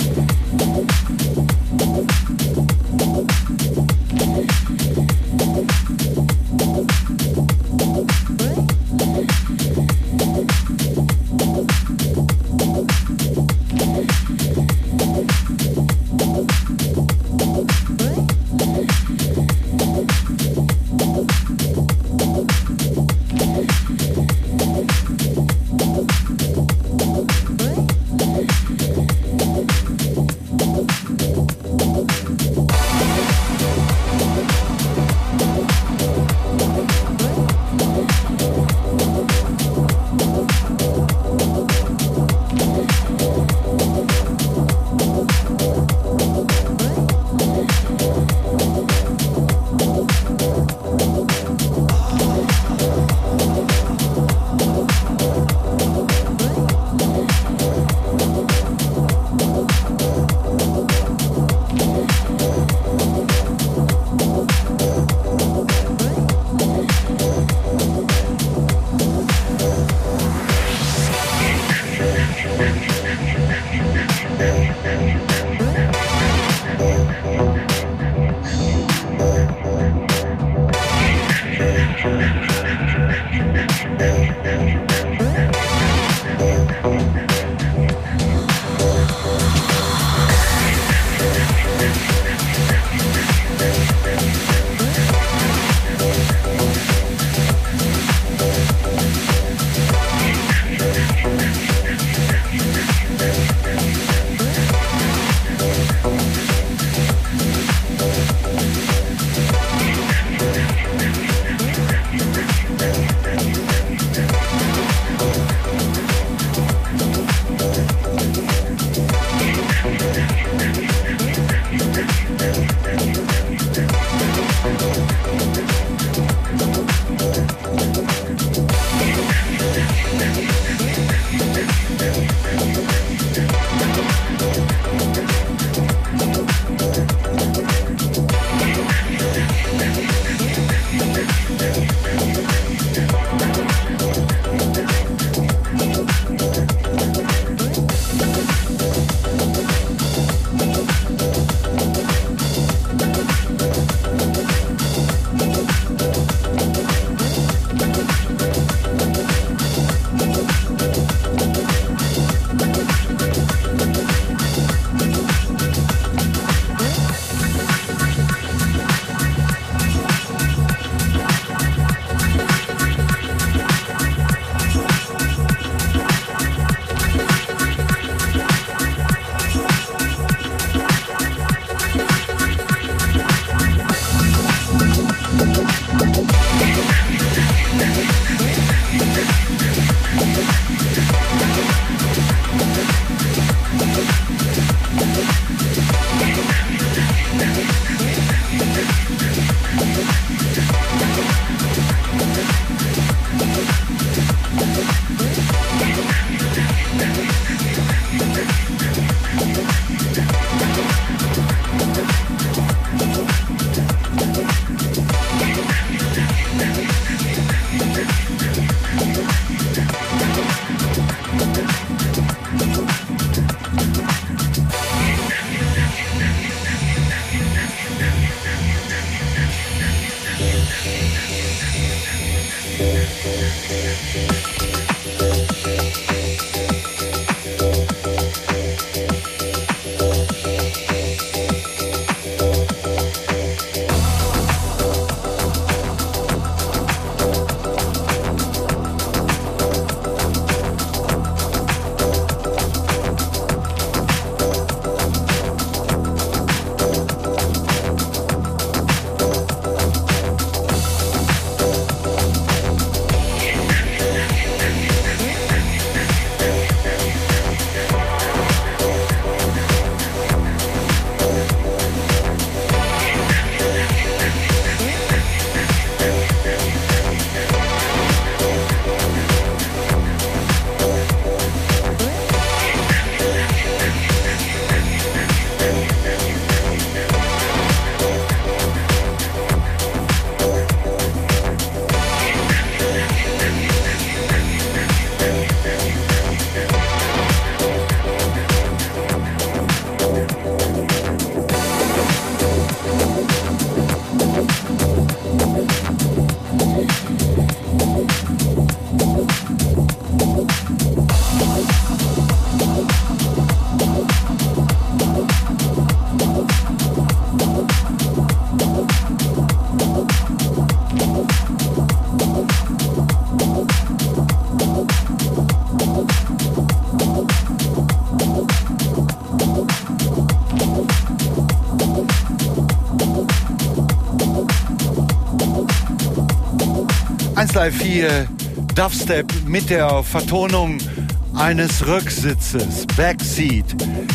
eins drei vier Dubstep mit der Vertonung eines Rücksitzes, Backseat.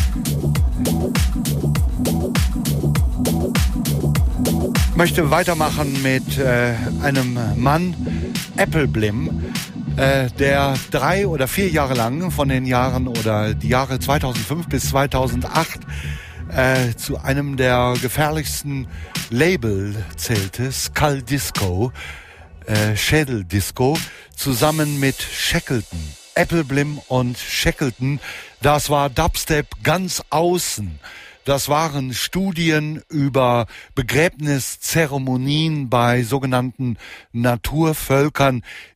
Ich möchte weitermachen mit äh, einem Mann, Appleblim, äh, der drei oder vier Jahre lang von den Jahren oder die Jahre zweitausendfünf bis zweitausendacht äh, zu einem der gefährlichsten Label zählte, Skull Disco, äh, Schädel Disco, zusammen mit Shackleton. Appleblim und Shackleton, das war Dubstep ganz außen. Das waren Studien über Begräbniszeremonien bei sogenannten Naturvölkern,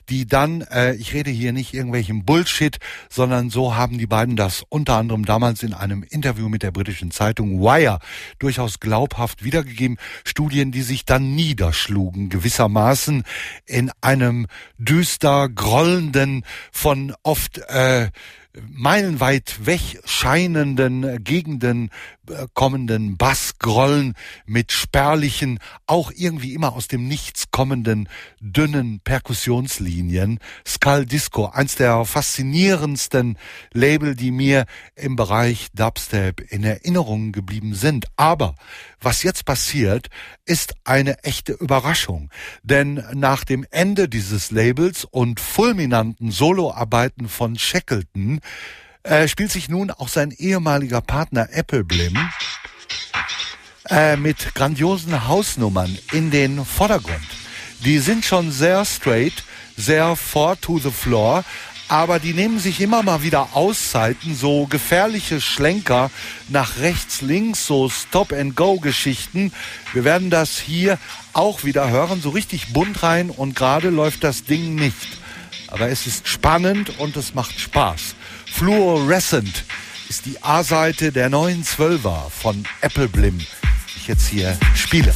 die dann, äh, ich rede hier nicht irgendwelchen Bullshit, sondern so haben die beiden das unter anderem damals in einem Interview mit der britischen Zeitung Wire durchaus glaubhaft wiedergegeben. Studien, die sich dann niederschlugen, gewissermaßen in einem düster grollenden, von oft äh, meilenweit weg scheinenden Gegenden äh, kommenden Bassgrollen mit spärlichen, auch irgendwie immer aus dem Nichts kommenden, dünnen Perkussionslinien. Skull Disco, eins der faszinierendsten Label, die mir im Bereich Dubstep in Erinnerung geblieben sind. Aber was jetzt passiert, ist eine echte Überraschung. Denn nach dem Ende dieses Labels und fulminanten Soloarbeiten von Shackleton äh, spielt sich nun auch sein ehemaliger Partner Appleblim äh, mit grandiosen Hausnummern in den Vordergrund. Die sind schon sehr straight, sehr four to the floor, aber die nehmen sich immer mal wieder Auszeiten, so gefährliche Schlenker nach rechts, links, so Stop-and-Go-Geschichten. Wir werden das hier auch wieder hören, so richtig bunt rein, und gerade läuft das Ding nicht. Aber es ist spannend und es macht Spaß. Fluorescent ist die A-Seite der neuen Zwölfer von Appleblim, die ich jetzt hier spiele.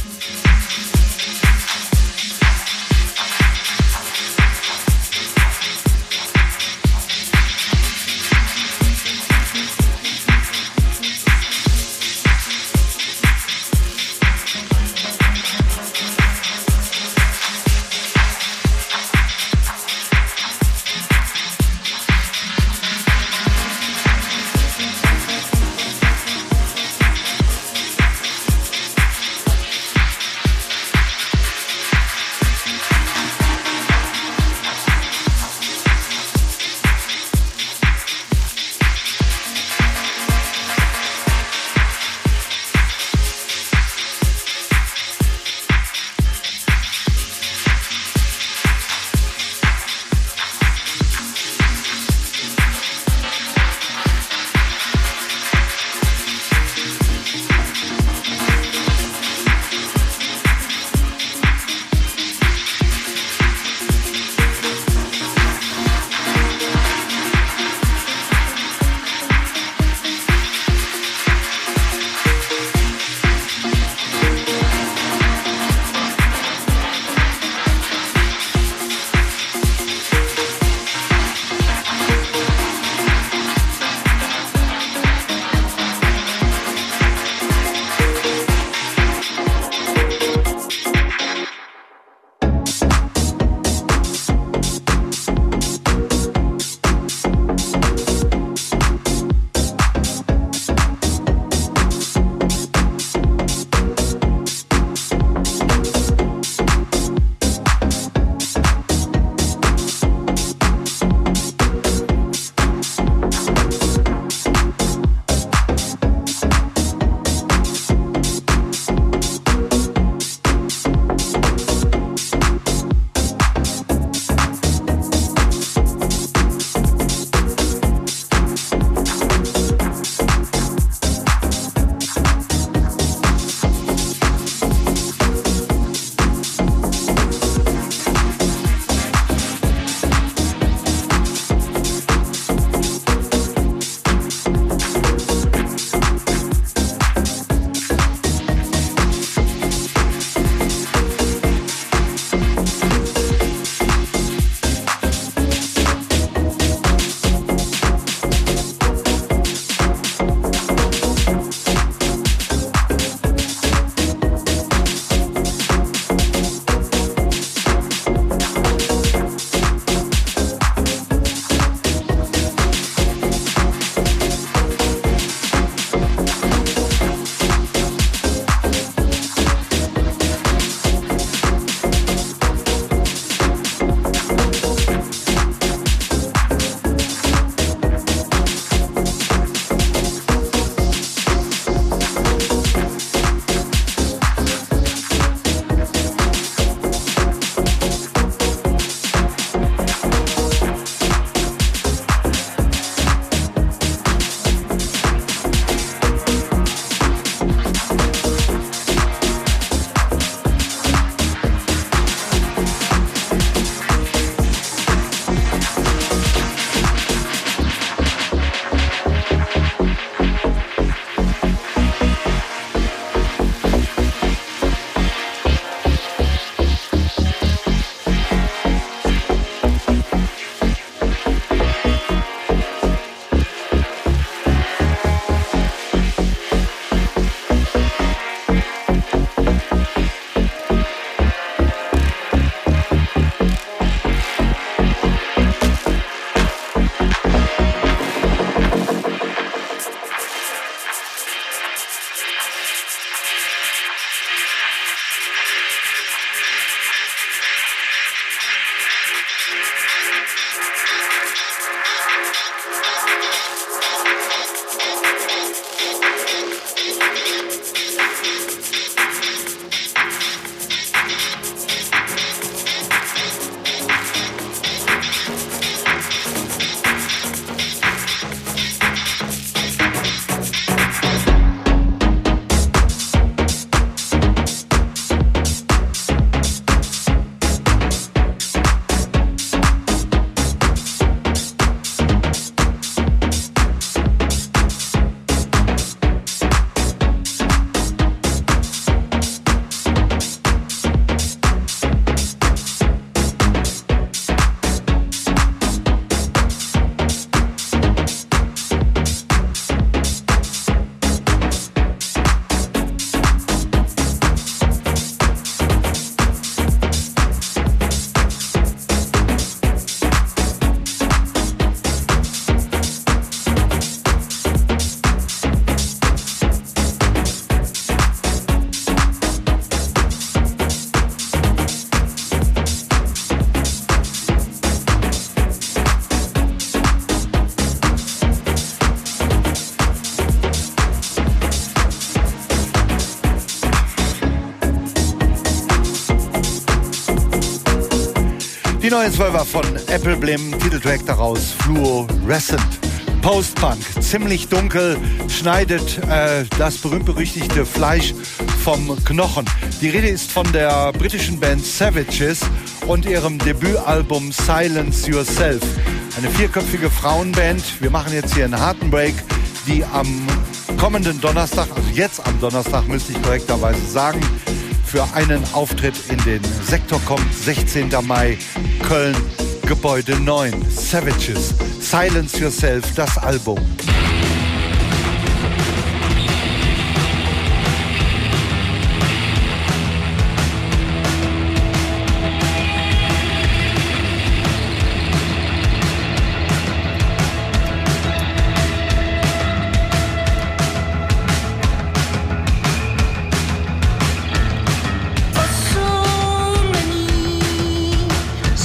Die neuen Zwölfer von Apple Blim, Titeltrack daraus, Fluorescent. Post-Punk, ziemlich dunkel, schneidet äh, das berühmt-berüchtigte Fleisch vom Knochen. Die Rede ist von der britischen Band Savages und ihrem Debütalbum Silence Yourself. Eine vierköpfige Frauenband. Wir machen jetzt hier einen harten Break, die am kommenden Donnerstag, also jetzt am Donnerstag, müsste ich korrekterweise sagen, für einen Auftritt in den Sektor kommt, sechzehnten Mai, Köln, Gebäude neun, Savages, Silence Yourself, das Album.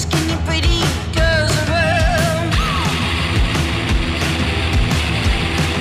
Pretty girls around.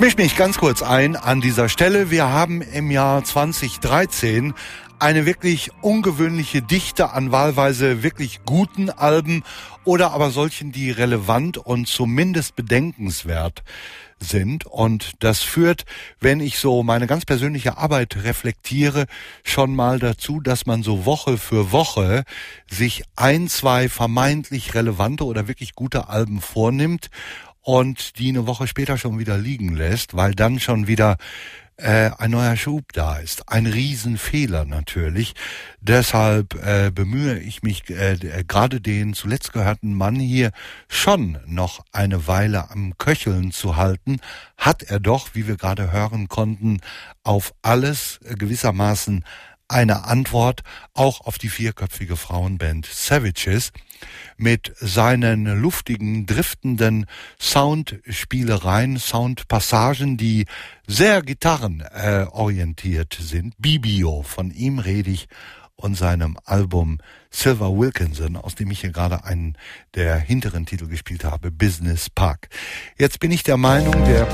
mische mich ganz kurz ein an dieser Stelle. Wir haben im Jahr zwanzig dreizehn eine wirklich ungewöhnliche Dichte an wahlweise wirklich guten Alben oder aber solchen, die relevant und zumindest bedenkenswert sind. Und das führt, wenn ich so meine ganz persönliche Arbeit reflektiere, schon mal dazu, dass man so Woche für Woche sich ein, zwei vermeintlich relevante oder wirklich gute Alben vornimmt und die eine Woche später schon wieder liegen lässt, weil dann schon wieder äh, ein neuer Schub da ist. Ein Riesenfehler natürlich. Deshalb äh, bemühe ich mich, äh, gerade den zuletzt gehörten Mann hier schon noch eine Weile am Köcheln zu halten. Hat er doch, wie wir gerade hören konnten, auf alles äh, gewissermaßen eine Antwort, auch auf die vierköpfige Frauenband Savages, mit seinen luftigen, driftenden Soundspielereien, Soundpassagen, die sehr gitarrenorientiert äh, sind. Bibio, von ihm rede ich, und seinem Album Silver Wilkinson, aus dem ich hier gerade einen der hinteren Titel gespielt habe, Business Park. Jetzt bin ich der Meinung, der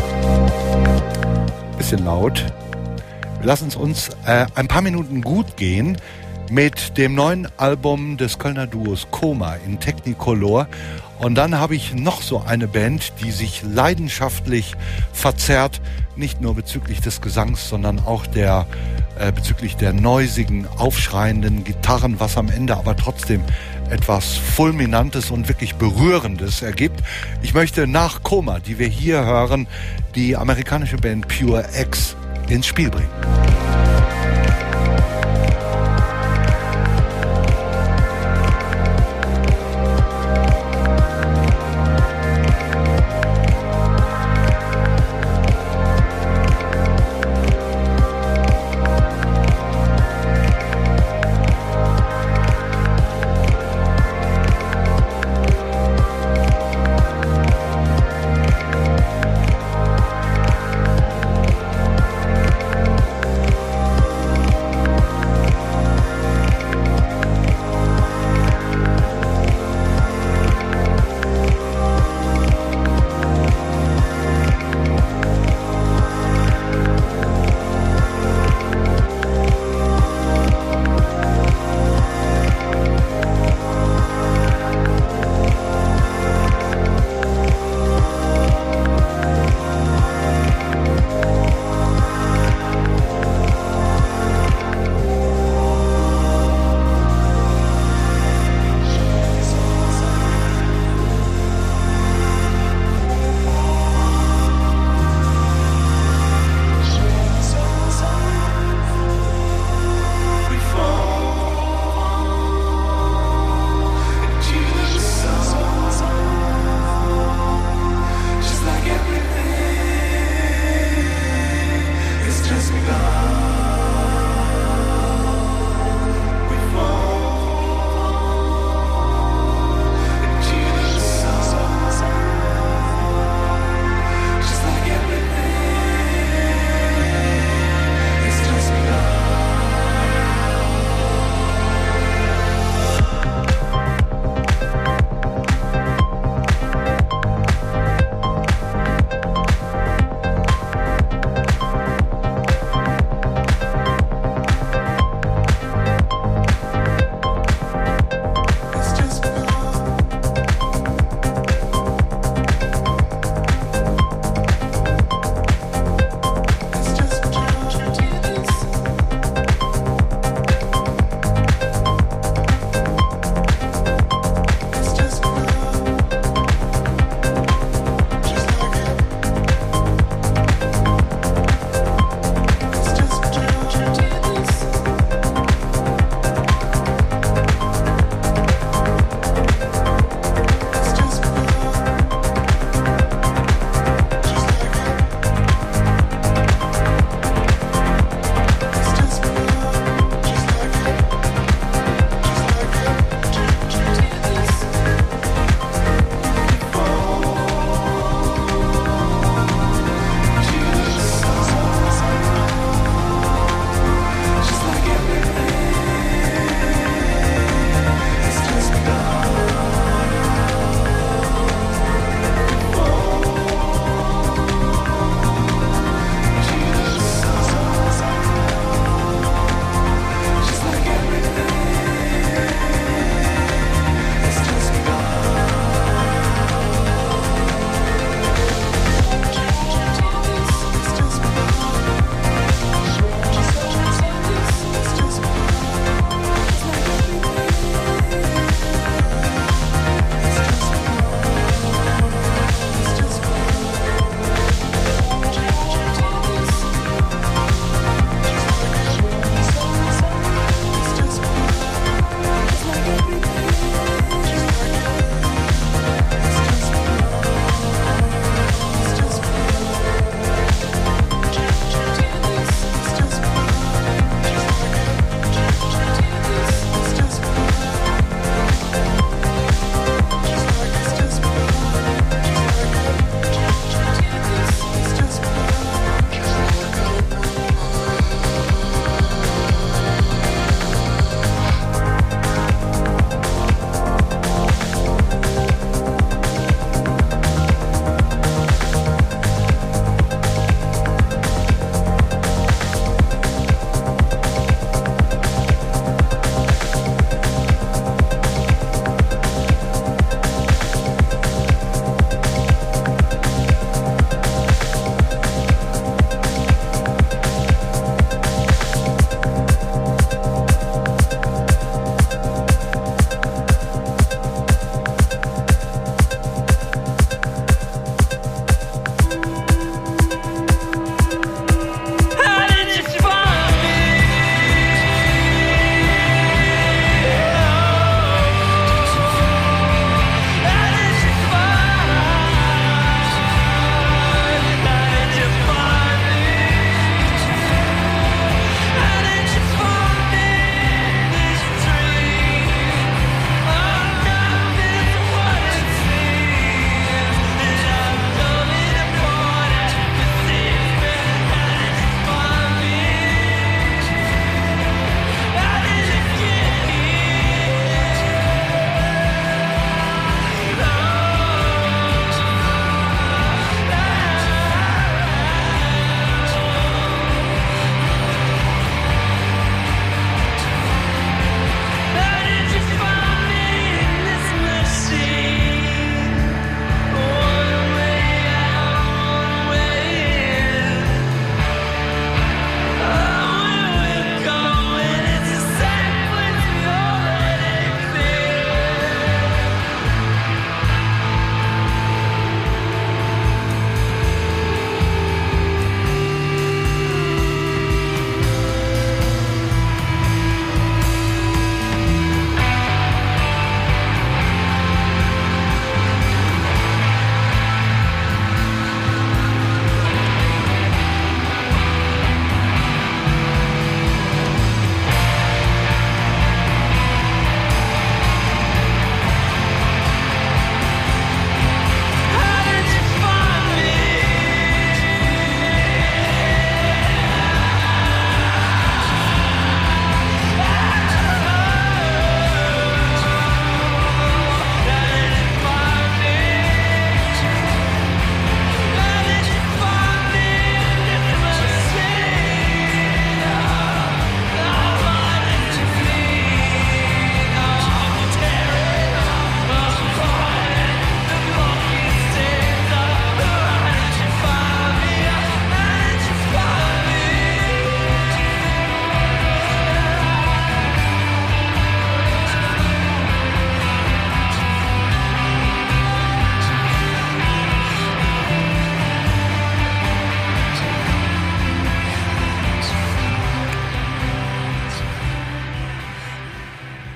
bisschen laut. Wir lassen es uns äh, ein paar Minuten gut gehen mit dem neuen Album des Kölner Duos Koma in Technicolor. Und dann habe ich noch so eine Band, die sich leidenschaftlich verzerrt, nicht nur bezüglich des Gesangs, sondern auch der äh, bezüglich der neusigen, aufschreienden Gitarren, was am Ende aber trotzdem etwas Fulminantes und wirklich Berührendes ergibt. Ich möchte nach Koma, die wir hier hören, die amerikanische Band Pure X ins Spiel bringen.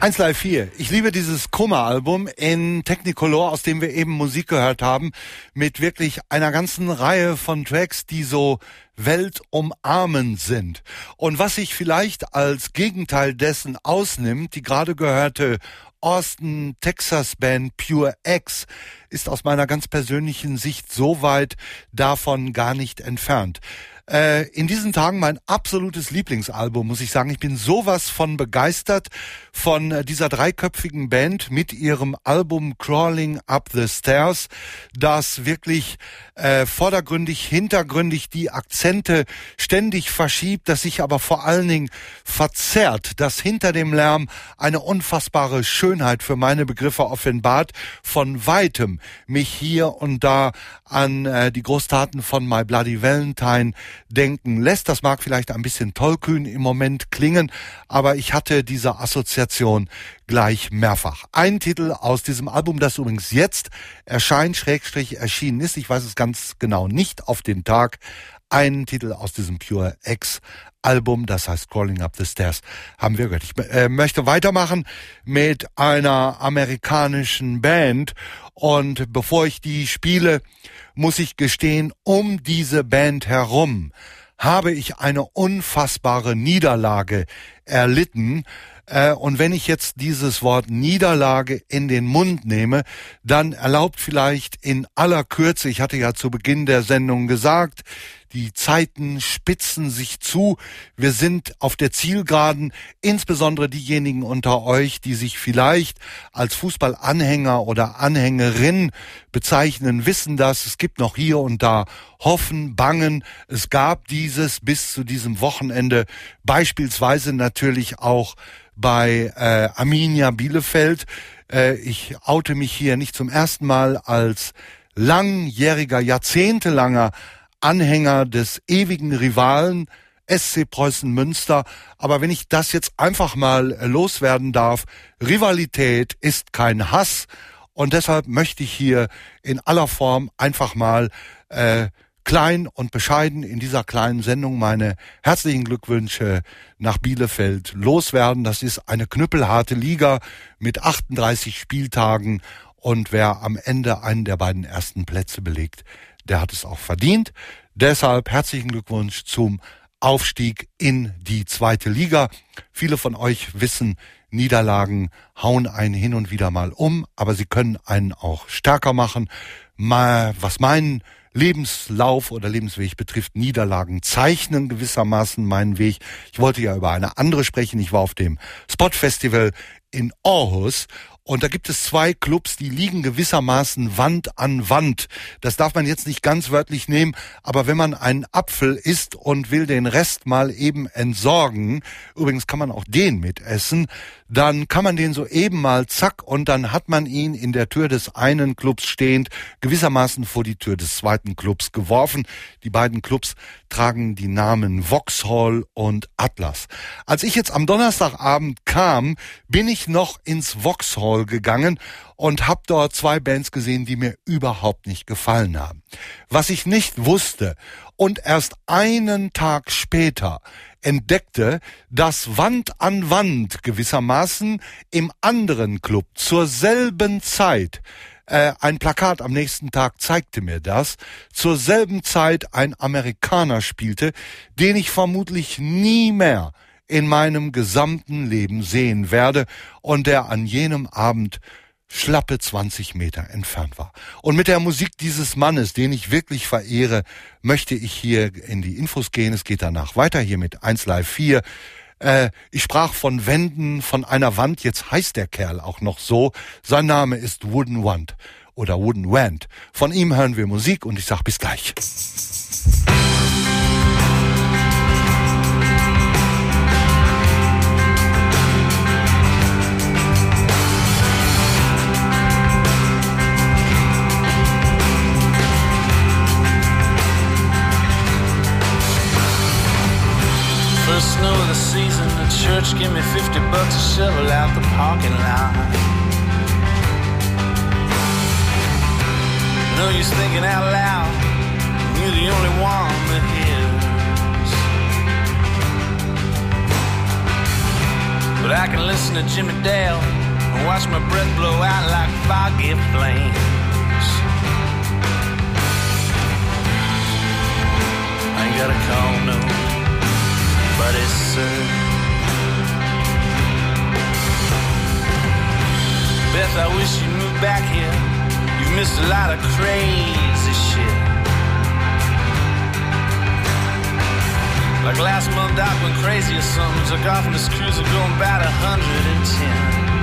eins Live vier. Ich liebe dieses Kummer-Album in Technicolor, aus dem wir eben Musik gehört haben, mit wirklich einer ganzen Reihe von Tracks, die so weltumarmend sind. Und was sich vielleicht als Gegenteil dessen ausnimmt, die gerade gehörte Austin, Texas Band Pure X, ist aus meiner ganz persönlichen Sicht so weit davon gar nicht entfernt. Äh, in diesen Tagen mein absolutes Lieblingsalbum, muss ich sagen. Ich bin sowas von begeistert von äh, dieser dreiköpfigen Band mit ihrem Album Crawling Up the Stairs, das wirklich äh, vordergründig, hintergründig die Akzente ständig verschiebt, das sich aber vor allen Dingen verzerrt, das hinter dem Lärm eine unfassbare Schönheit für meine Begriffe offenbart, von weitem mich hier und da an äh, die Großtaten von My Bloody Valentine denken lässt. Das mag vielleicht ein bisschen tollkühn im Moment klingen, aber ich hatte diese Assoziation gleich mehrfach. Ein Titel aus diesem Album, das übrigens jetzt erscheint, Schrägstrich erschienen ist, ich weiß es ganz genau nicht auf den Tag, einen Titel aus diesem Pure X Album, das heißt Crawling Up the Stairs, haben wir gehört. Ich äh, möchte weitermachen mit einer amerikanischen Band, und bevor ich die spiele, muss ich gestehen, um diese Band herum habe ich eine unfassbare Niederlage erlitten. Äh, und wenn ich jetzt dieses Wort Niederlage in den Mund nehme, dann erlaubt vielleicht in aller Kürze, ich hatte ja zu Beginn der Sendung gesagt, die Zeiten spitzen sich zu. Wir sind auf der Zielgeraden. Insbesondere diejenigen unter euch, die sich vielleicht als Fußballanhänger oder Anhängerin bezeichnen, wissen das. Es gibt noch hier und da Hoffen, Bangen. Es gab dieses bis zu diesem Wochenende, beispielsweise natürlich auch bei äh, Arminia Bielefeld. Äh, ich oute mich hier nicht zum ersten Mal als langjähriger, jahrzehntelanger Anhänger des ewigen Rivalen S C Preußen Münster. Aber wenn ich das jetzt einfach mal loswerden darf, Rivalität ist kein Hass, und deshalb möchte ich hier in aller Form einfach mal äh, klein und bescheiden in dieser kleinen Sendung meine herzlichen Glückwünsche nach Bielefeld loswerden. Das ist eine knüppelharte Liga mit achtunddreißig Spieltagen, und wer am Ende einen der beiden ersten Plätze belegt, der hat es auch verdient. Deshalb herzlichen Glückwunsch zum Aufstieg in die zweite Liga. Viele von euch wissen, Niederlagen hauen einen hin und wieder mal um, aber sie können einen auch stärker machen. Mal, was meinen Lebenslauf oder Lebensweg betrifft, Niederlagen zeichnen gewissermaßen meinen Weg. Ich wollte ja über eine andere sprechen. Ich war auf dem Spot Festival in Aarhus. Und da gibt es zwei Clubs, die liegen gewissermaßen Wand an Wand. Das darf man jetzt nicht ganz wörtlich nehmen, aber wenn man einen Apfel isst und will den Rest mal eben entsorgen, übrigens kann man auch den mitessen, dann kann man den so eben mal zack, und dann hat man ihn in der Tür des einen Clubs stehend gewissermaßen vor die Tür des zweiten Clubs geworfen. Die beiden Clubs tragen die Namen Vauxhall und Atlas. Als ich jetzt am Donnerstagabend kam, bin ich noch ins Vauxhall gegangen und habe dort zwei Bands gesehen, die mir überhaupt nicht gefallen haben. Was ich nicht wusste und erst einen Tag später entdeckte, dass Wand an Wand gewissermaßen im anderen Club zur selben Zeit, äh, ein Plakat am nächsten Tag zeigte mir das, zur selben Zeit ein Amerikaner spielte, den ich vermutlich nie mehr in meinem gesamten Leben sehen werde und der an jenem Abend schlappe zwanzig Meter entfernt war. Und mit der Musik dieses Mannes, den ich wirklich verehre, möchte ich hier in die Infos gehen. Es geht danach weiter hier mit eins Live vier. Äh, ich sprach von Wänden, von einer Wand. Jetzt heißt der Kerl auch noch so. Sein Name ist Wooden Wand oder Wooden Wand. Von ihm hören wir Musik und ich sag bis gleich. First snow of the season, the church gave me fifty bucks to shovel out the parking lot. No use thinking out loud, you're the only one that hears. But I can listen to Jimmy Dale and watch my breath blow out like foggy flames. I ain't gotta call nobody, sir. Beth, I wish you'd move back here. You've missed a lot of crazy shit. Like last month Doc went crazy or something. Took off in his cruiser going about a hundred and ten.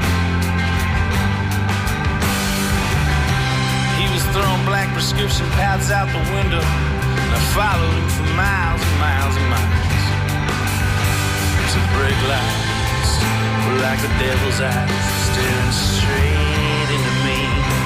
He was throwing blank prescription pads out the window, and I followed him for miles and miles and miles. To brake lights were like the devil's eyes, staring straight into me.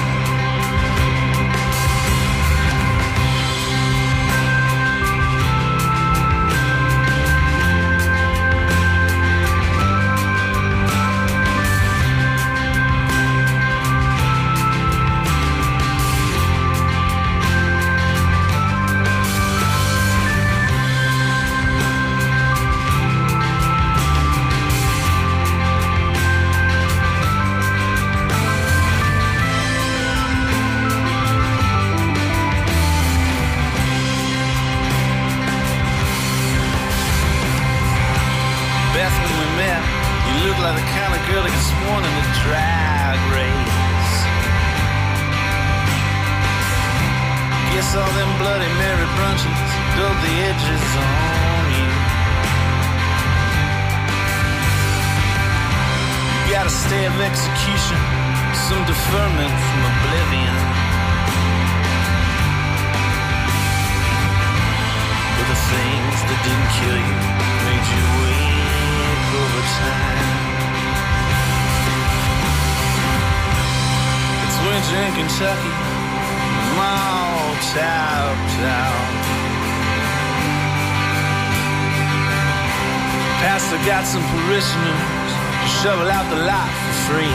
Got some parishioners to shovel out the lot for free.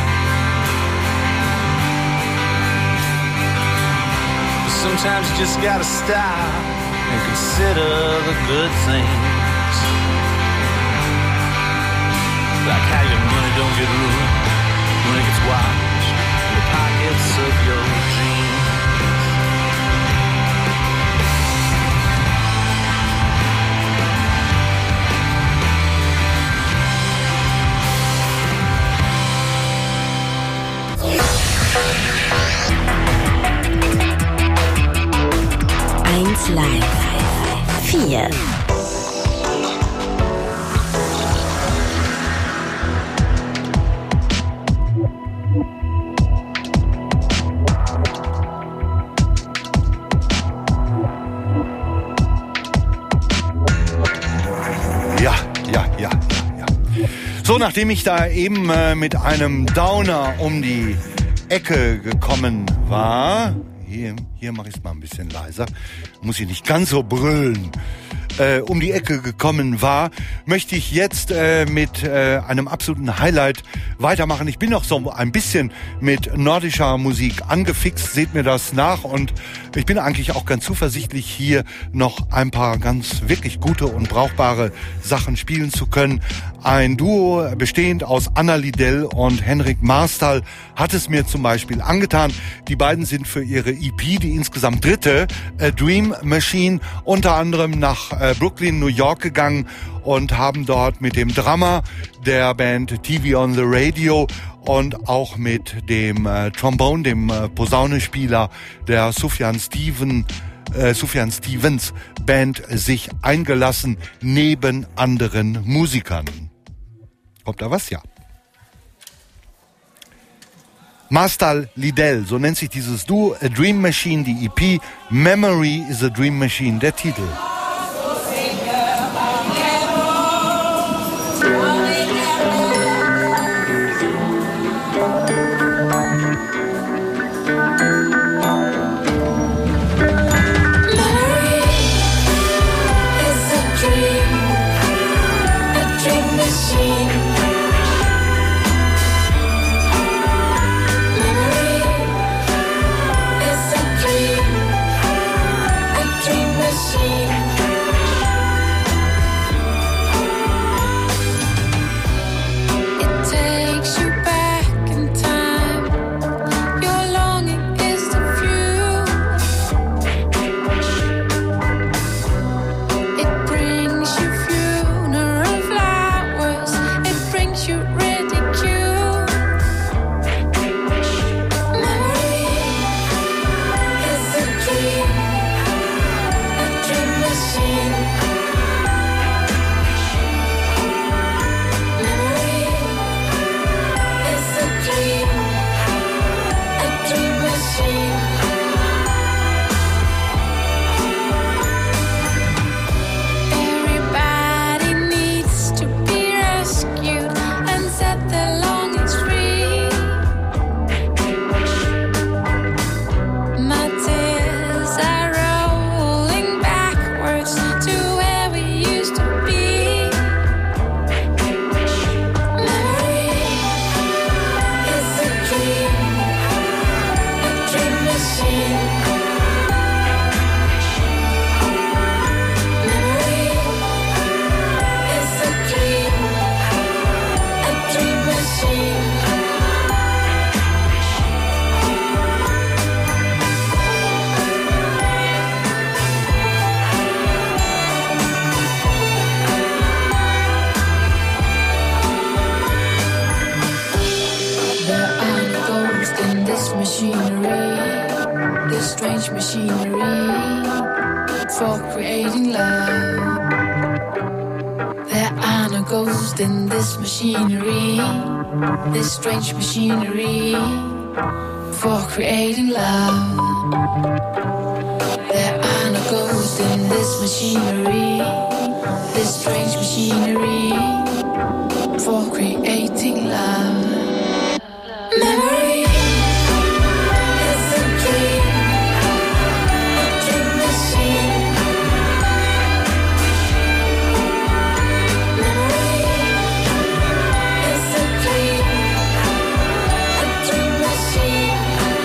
But sometimes you just gotta stop and consider the good things, like how your money don't get ruined when it gets washed in the pockets of your dreams. eins Live vier. Ja, ja, ja, ja, ja. So, nachdem ich da eben äh, mit einem Downer um die Ecke gekommen war, hier, hier mache ich es mal ein bisschen leiser, muss ich nicht ganz so brüllen, äh, um die Ecke gekommen war, möchte ich jetzt äh, mit äh, einem absoluten Highlight weitermachen. Ich bin noch so ein bisschen mit nordischer Musik angefixt, seht mir das nach, und ich bin eigentlich auch ganz zuversichtlich, hier noch ein paar ganz wirklich gute und brauchbare Sachen spielen zu können. Ein Duo bestehend aus Anna Liddell und Henrik Marstal hat es mir zum Beispiel angetan. Die beiden sind für ihre E P, die insgesamt dritte, A Dream Machine, unter anderem nach äh, Brooklyn, New York gegangen und haben dort mit dem Drummer der Band T V on the Radio und auch mit dem äh, Trombone, dem äh, Posaunenspieler der Sufjan Steven, äh, Sufjan Stevens Band sich eingelassen, neben anderen Musikern. Kommt da was? Ja. Marstal Liddell, so nennt sich dieses Duo, A Dream Machine, die E P, Memory is a Dream Machine, der Titel. Machine. for creating love. There are no ghosts in this machinery, this strange machinery for creating love. There are no ghosts in this machinery, this strange machinery for creating love. Memory is a dream, a dream machine. Memory is a dream, a dream machine.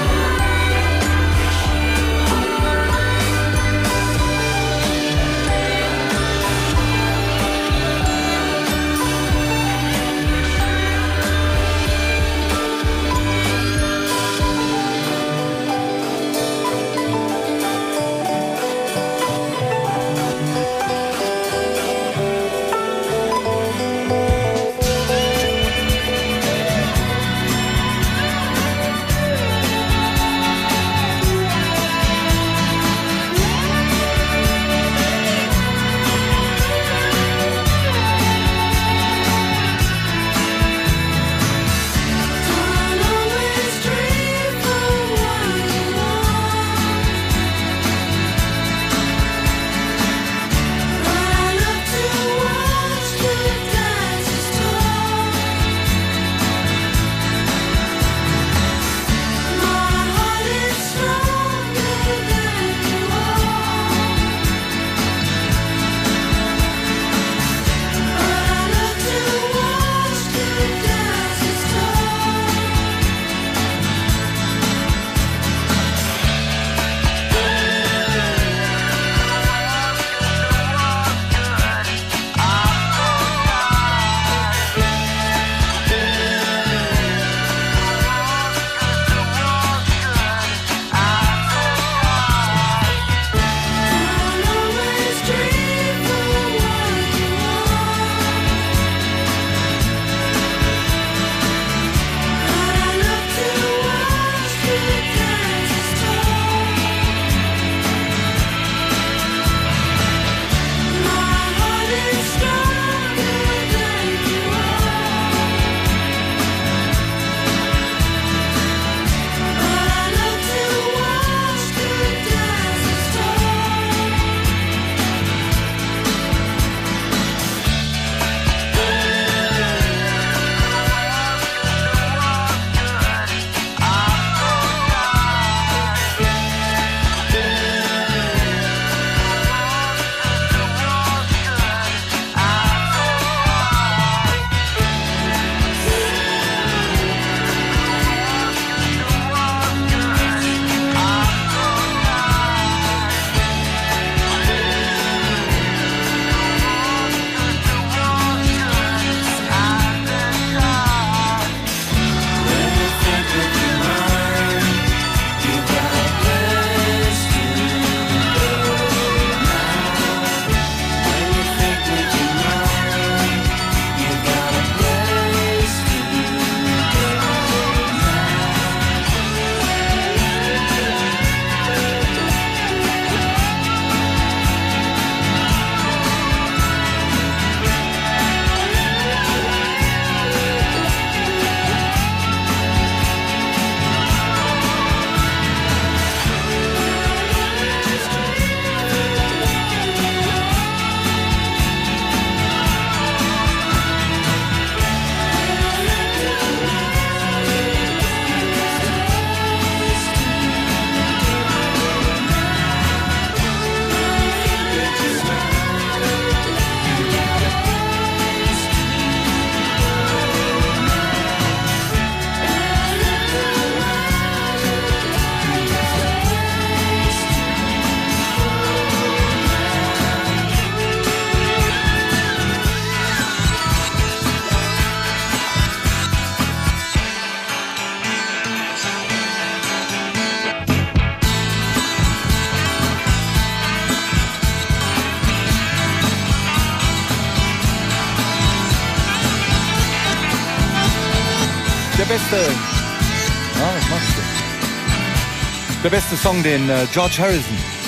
beste, ja, was machst du? Der beste Song, den äh, George Harrison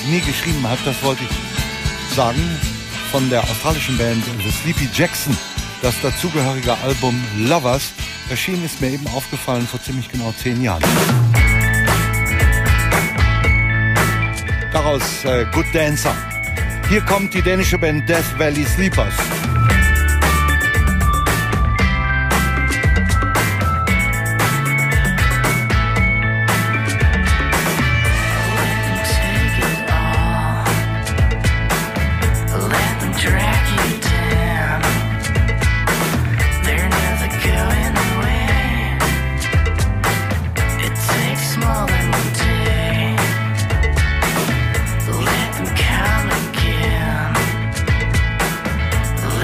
nie geschrieben hat, das wollte ich sagen, von der australischen Band The Sleepy Jackson. Das dazugehörige Album Lovers erschienen ist mir eben aufgefallen vor ziemlich genau zehn Jahren. Daraus äh, Good Dancer. Hier kommt die dänische Band Death Valley Sleepers. Let them come again.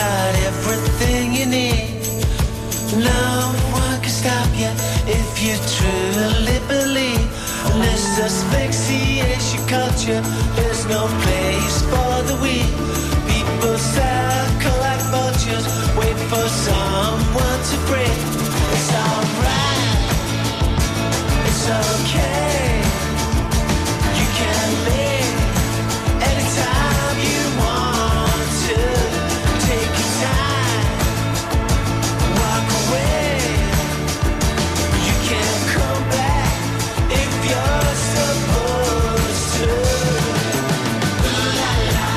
got everything you need. No one can stop you if you truly believe. Unless asphyxiation culture, there's no place for the weak. People circle like vultures, wait for someone to break. It's alright, it's okay. You can leave anytime you want to. Take your time, walk away. You can't come back if you're supposed to. Ooh la la,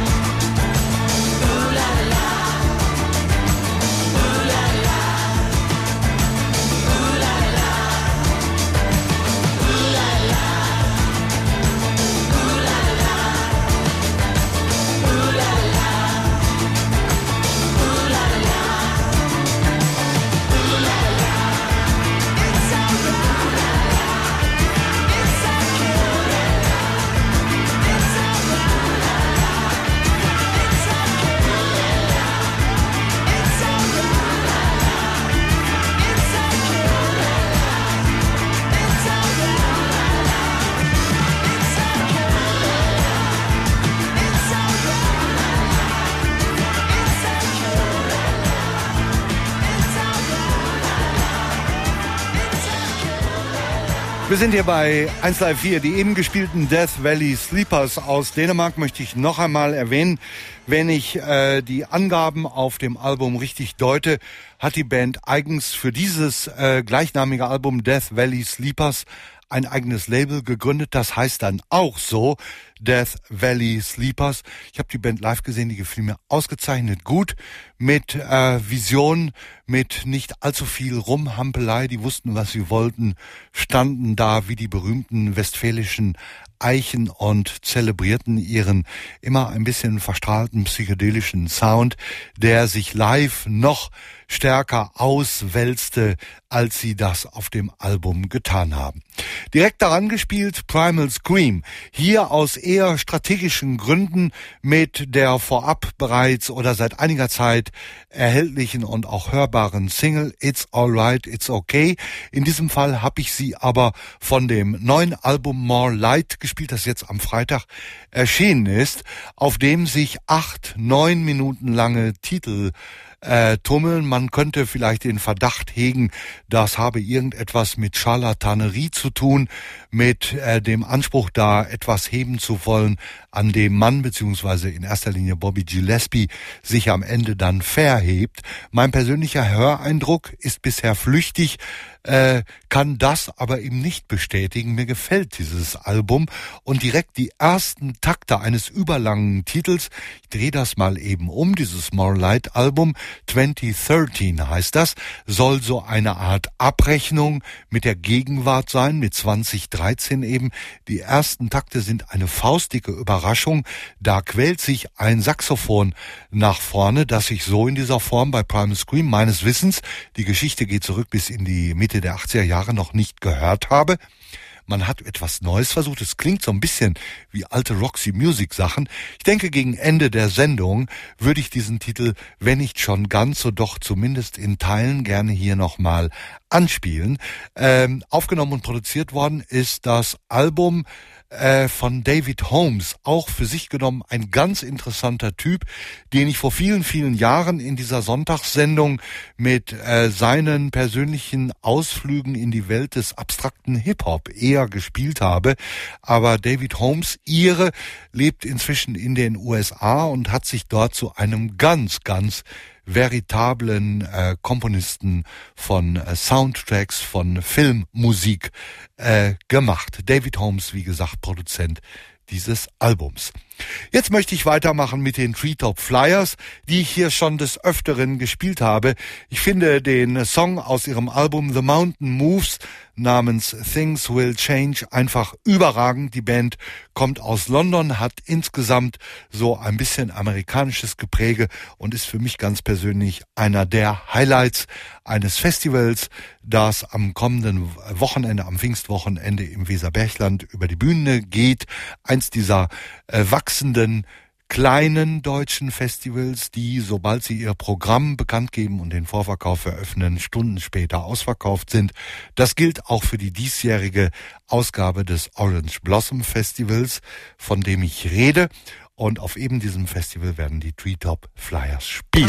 ooh la la, ooh la la, ooh la la, ooh la la, ooh la la, ooh la la, ooh la la, ooh la la. It's alright, it's okay. It's alright, it's okay. It's alright, it's okay. It's Wir sind hier bei eins Live vier. Die eben gespielten Death Valley Sleepers aus Dänemark möchte ich noch einmal erwähnen. Wenn ich äh, die Angaben auf dem Album richtig deute, hat die Band eigens für dieses äh, gleichnamige Album Death Valley Sleepers ein eigenes Label gegründet. Das heißt dann auch so, Death Valley Sleepers. Ich habe die Band live gesehen, die gefiel mir ausgezeichnet gut. Mit äh, Vision, mit nicht allzu viel Rumhampelei. Die wussten, was sie wollten, standen da wie die berühmten westfälischen Eichen und zelebrierten ihren immer ein bisschen verstrahlten psychedelischen Sound, der sich live noch stärker auswälzte, als sie das auf dem Album getan haben. Direkt daran gespielt Primal Scream, hier aus eher strategischen Gründen mit der vorab bereits oder seit einiger Zeit erhältlichen und auch hörbaren Single It's Alright, It's Okay. In diesem Fall habe ich sie aber von dem neuen Album More Light gespielt, das jetzt am Freitag erschienen ist, auf dem sich acht, neun Minuten lange Titel Äh, tummeln. Man könnte vielleicht den Verdacht hegen, das habe irgendetwas mit Charlatanerie zu tun, mit äh, dem Anspruch, da etwas heben zu wollen, an dem Mann beziehungsweise in erster Linie Bobby Gillespie sich am Ende dann verhebt. Mein persönlicher Höreindruck ist bisher flüchtig, äh, kann das aber eben nicht bestätigen. Mir gefällt dieses Album und direkt die ersten Takte eines überlangen Titels, ich drehe das mal eben um, dieses More Light Album, zwanzig dreizehn heißt das, soll so eine Art Abrechnung mit der Gegenwart sein, mit zwanzig dreizehn eben. Die ersten Takte sind eine faustdicke Überraschung. Da quält sich ein Saxophon nach vorne, das ich so in dieser Form bei Primal Scream meines Wissens, die Geschichte geht zurück bis in die Mitte der achtziger Jahre, noch nicht gehört habe. Man hat etwas Neues versucht. Es klingt so ein bisschen wie alte Roxy Music Sachen. Ich denke, gegen Ende der Sendung würde ich diesen Titel, wenn nicht schon ganz, so doch zumindest in Teilen gerne hier nochmal anspielen. Ähm, aufgenommen und produziert worden ist das Album äh, von David Holmes, auch für sich genommen ein ganz interessanter Typ, den ich vor vielen, vielen Jahren in dieser Sonntagssendung mit äh, seinen persönlichen Ausflügen in die Welt des abstrakten Hip-Hop eher gespielt habe. Aber David Holmes, Ire, lebt inzwischen in den U S A und hat sich dort zu einem ganz, ganz veritablen äh, Komponisten von äh, Soundtracks, von Filmmusik äh, gemacht. David Holmes, wie gesagt, Produzent dieses Albums. Jetzt möchte ich weitermachen mit den Treetop Flyers, die ich hier schon des Öfteren gespielt habe. Ich finde den Song aus ihrem Album The Mountain Moves namens Things Will Change einfach überragend. Die Band kommt aus London, hat insgesamt so ein bisschen amerikanisches Gepräge und ist für mich ganz persönlich einer der Highlights eines Festivals, das am kommenden Wochenende, am Pfingstwochenende im Weserbergland über die Bühne geht. Eins dieser äh, wachsenden kleinen deutschen Festivals, die, sobald sie ihr Programm bekannt geben und den Vorverkauf eröffnen, Stunden später ausverkauft sind. Das gilt auch für die diesjährige Ausgabe des Orange Blossom Festivals, von dem ich rede. Und auf eben diesem Festival werden die Treetop Flyers spielen.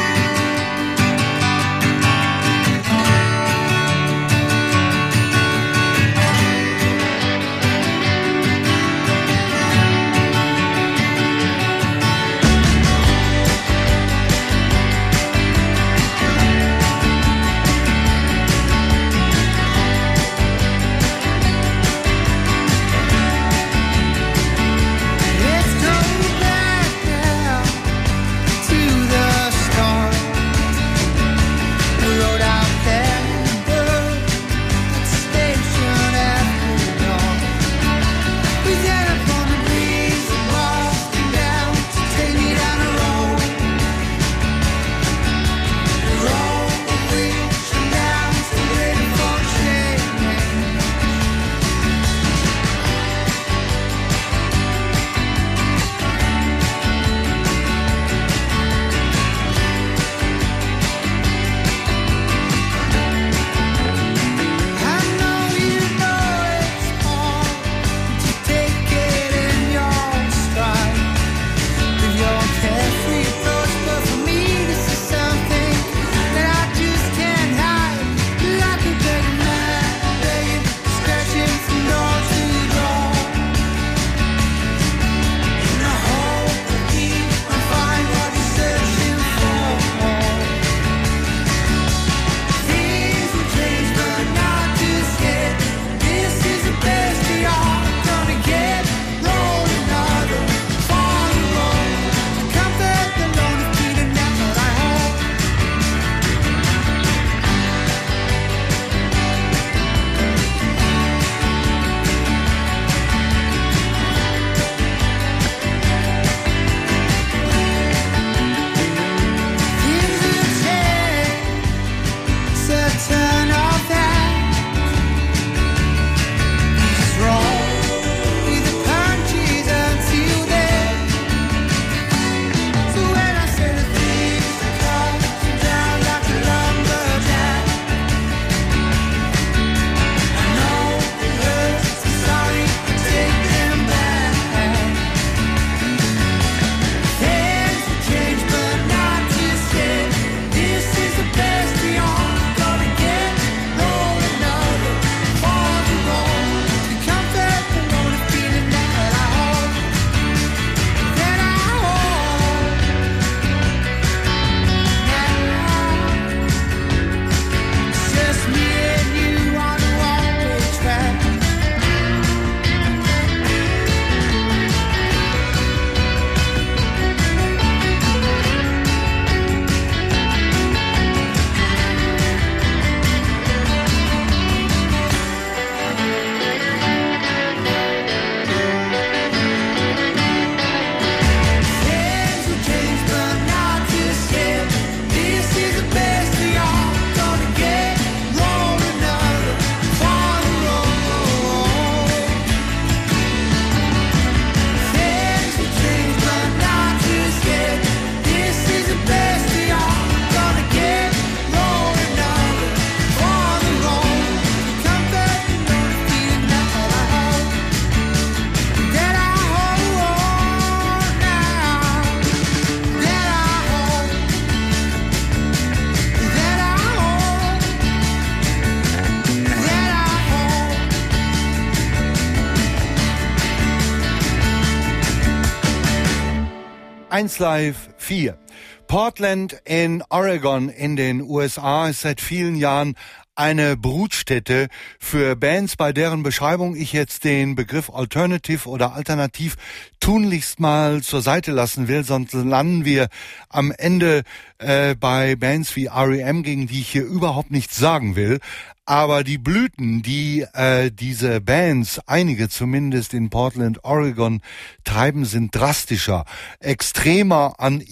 eins Live vier. Portland in Oregon in den U S A ist seit vielen Jahren eine Brutstätte für Bands, bei deren Beschreibung ich jetzt den Begriff Alternative oder Alternativ tunlichst mal zur Seite lassen will, sonst landen wir am Ende äh, bei Bands wie R E M, gegen die ich hier überhaupt nichts sagen will. Aber die Blüten, die äh, diese Bands, einige zumindest in Portland, Oregon, treiben, sind drastischer, extremer an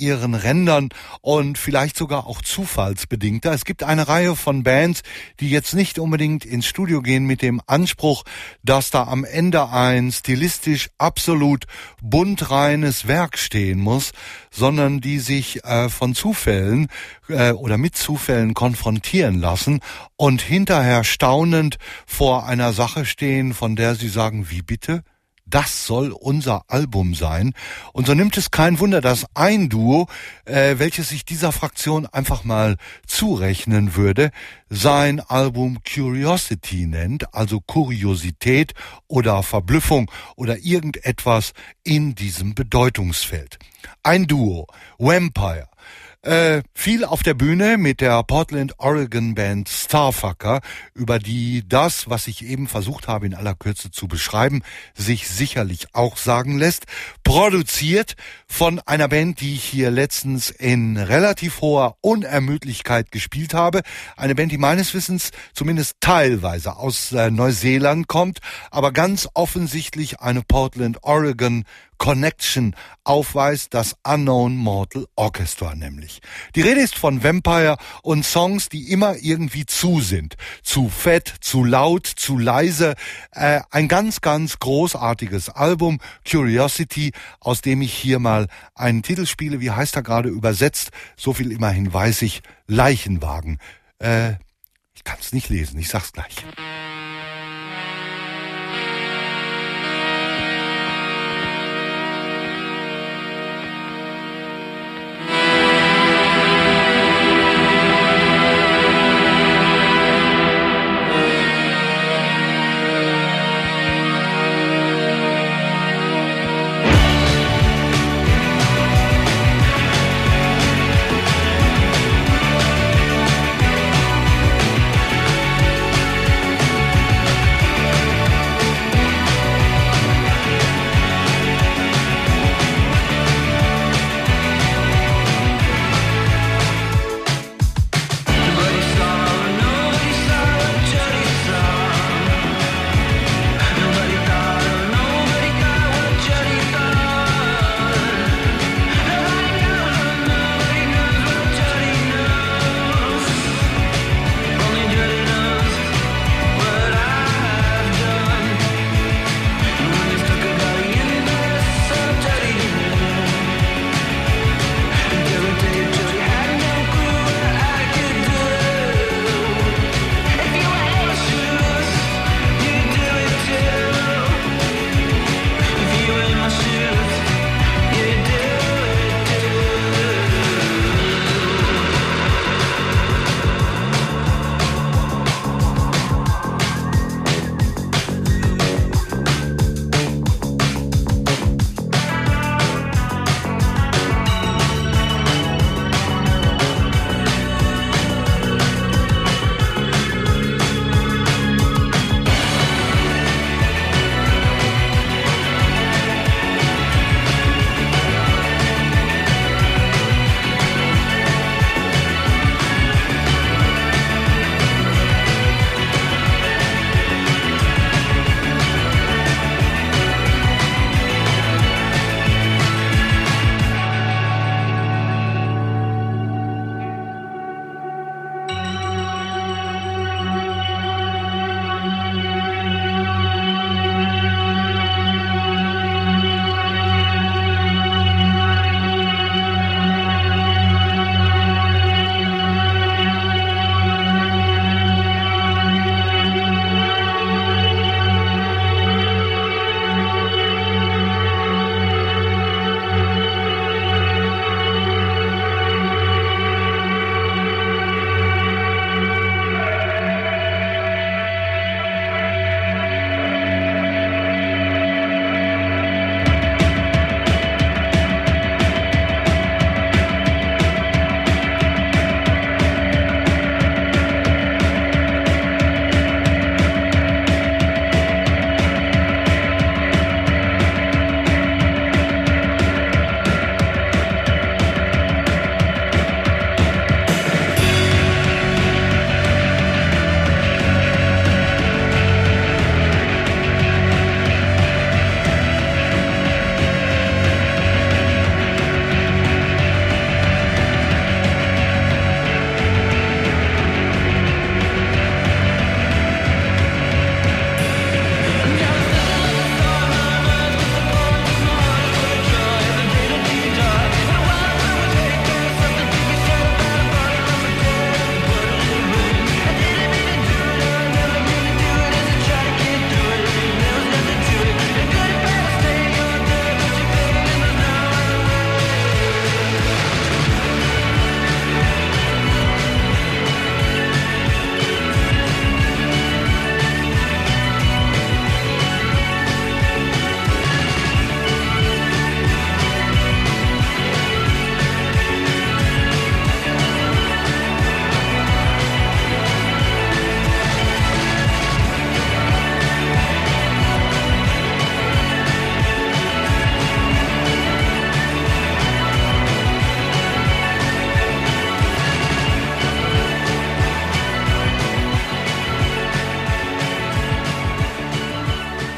ihren Rändern und vielleicht sogar auch zufallsbedingter. Es gibt eine Reihe von Bands, die jetzt nicht unbedingt ins Studio gehen mit dem Anspruch, dass da am Ende ein stilistisch absolut buntreines Werk stehen muss, sondern die sich äh, von Zufällen äh, oder mit Zufällen konfrontieren lassen und hinterher staunend vor einer Sache stehen, von der sie sagen, wie bitte? Das soll unser Album sein. Und so nimmt es kein Wunder, dass ein Duo, äh, welches sich dieser Fraktion einfach mal zurechnen würde, sein Album Curiosity nennt, also Kuriosität oder Verblüffung oder irgendetwas in diesem Bedeutungsfeld. Ein Duo, Vampire. Äh, viel auf der Bühne mit der Portland, Oregon Band Starfucker, über die das, was ich eben versucht habe in aller Kürze zu beschreiben, sich sicherlich auch sagen lässt. Produziert von einer Band, die ich hier letztens in relativ hoher Unermüdlichkeit gespielt habe. Eine Band, die meines Wissens zumindest teilweise aus äh, Neuseeland kommt, aber ganz offensichtlich eine Portland, Oregon Connection aufweist, das Unknown Mortal Orchestra nämlich. Die Rede ist von Vampire und Songs, die immer irgendwie zu sind. Zu fett, zu laut, zu leise. Äh, ein ganz, ganz großartiges Album, Curiosity, aus dem ich hier mal einen Titel spiele. Wie heißt er gerade übersetzt? So viel immerhin weiß ich. Leichenwagen. Äh, ich kann es nicht lesen, ich sag's gleich. We'll be right back.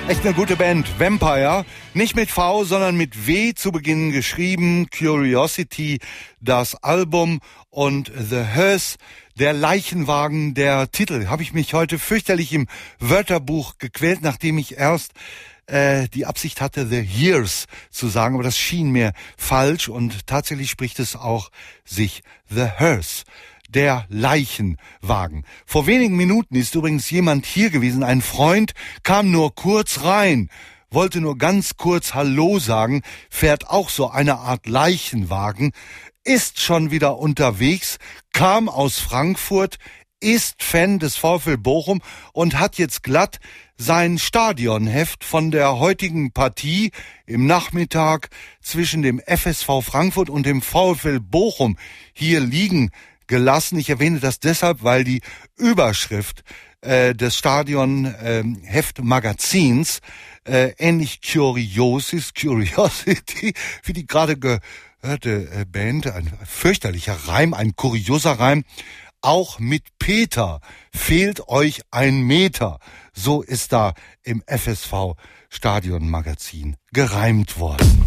Echt eine gute Band, Vampire. Nicht mit V, sondern mit W zu Beginn geschrieben. Curiosity, das Album, und The Hearse, der Leichenwagen, der Titel. Habe ich mich heute fürchterlich im Wörterbuch gequält, nachdem ich erst äh, die Absicht hatte, The Hearse zu sagen. Aber das schien mir falsch, und tatsächlich spricht es auch sich The Hearse. Der Leichenwagen. Vor wenigen Minuten ist übrigens jemand hier gewesen, ein Freund, kam nur kurz rein, wollte nur ganz kurz Hallo sagen, fährt auch so eine Art Leichenwagen, ist schon wieder unterwegs, kam aus Frankfurt, ist Fan des VfL Bochum und hat jetzt glatt sein Stadionheft von der heutigen Partie im Nachmittag zwischen dem F S V Frankfurt und dem VfL Bochum hier liegen gelassen. Ich erwähne das deshalb, weil die Überschrift äh, des Stadion-Heft-Magazins äh, ähnlich Curiosis, Curiosity, wie die gerade gehörte äh, Band, ein fürchterlicher Reim, ein kurioser Reim, auch mit Peter fehlt euch ein Meter. So ist da im F S V Stadion-Magazin gereimt worden.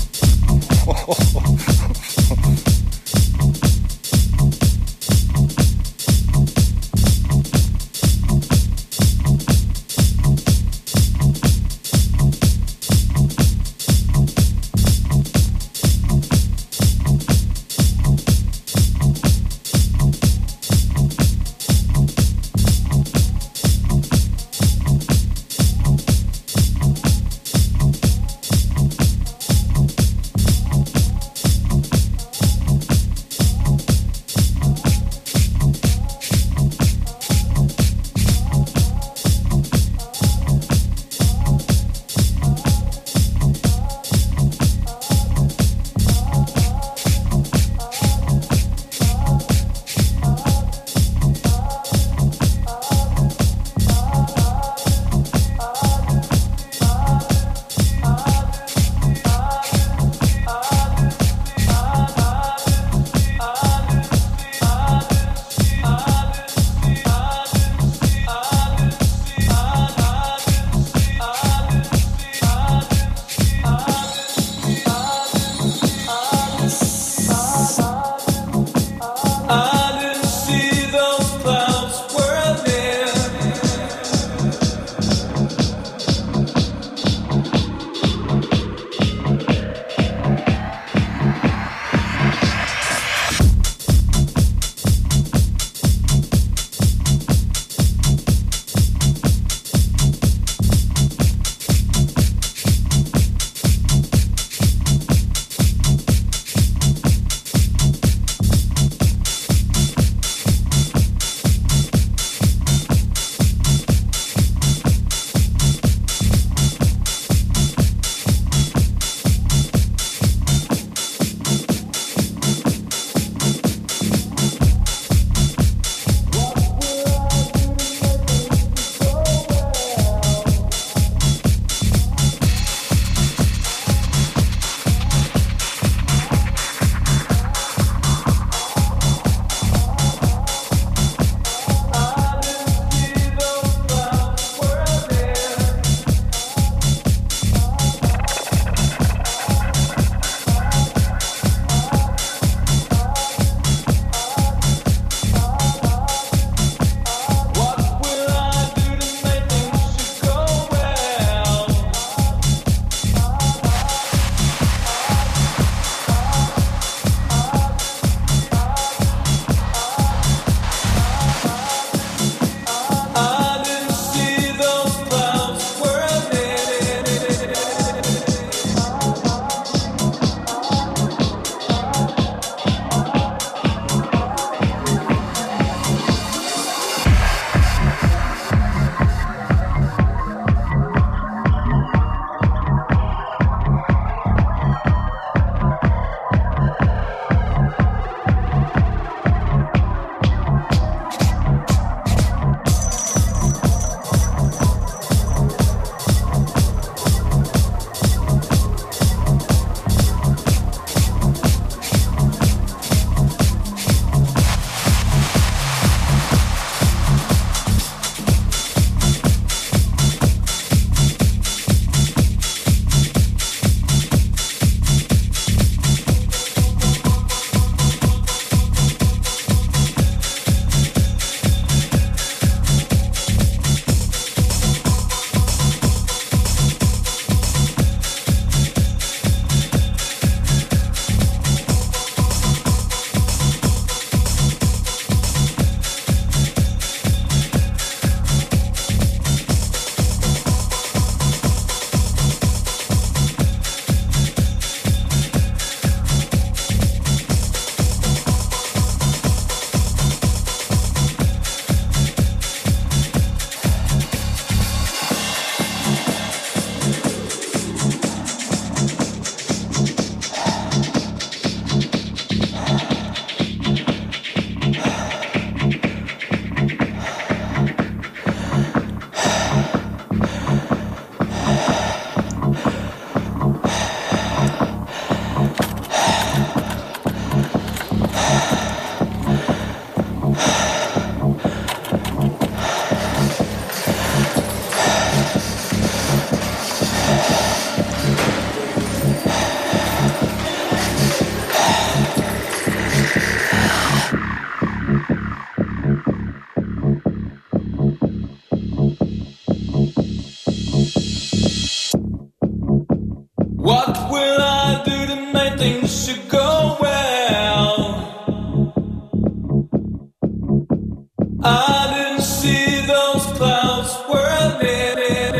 I didn't see those clouds were there.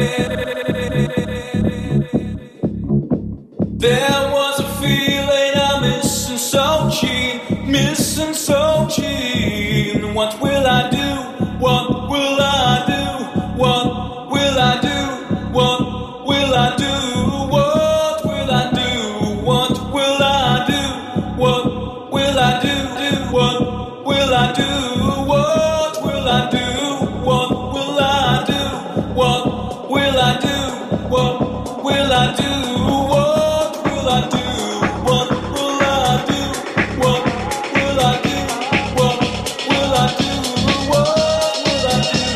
There was a feeling I'm missing so keen, missing so keen. What will I do? What will I do? What will I do? What will I do? What will I do? What will I do? What will I do? What will I do? What will I do? What will I do? What will I do? What will I do? What will I do? What will I do? What will I do? What will I do? What will I do?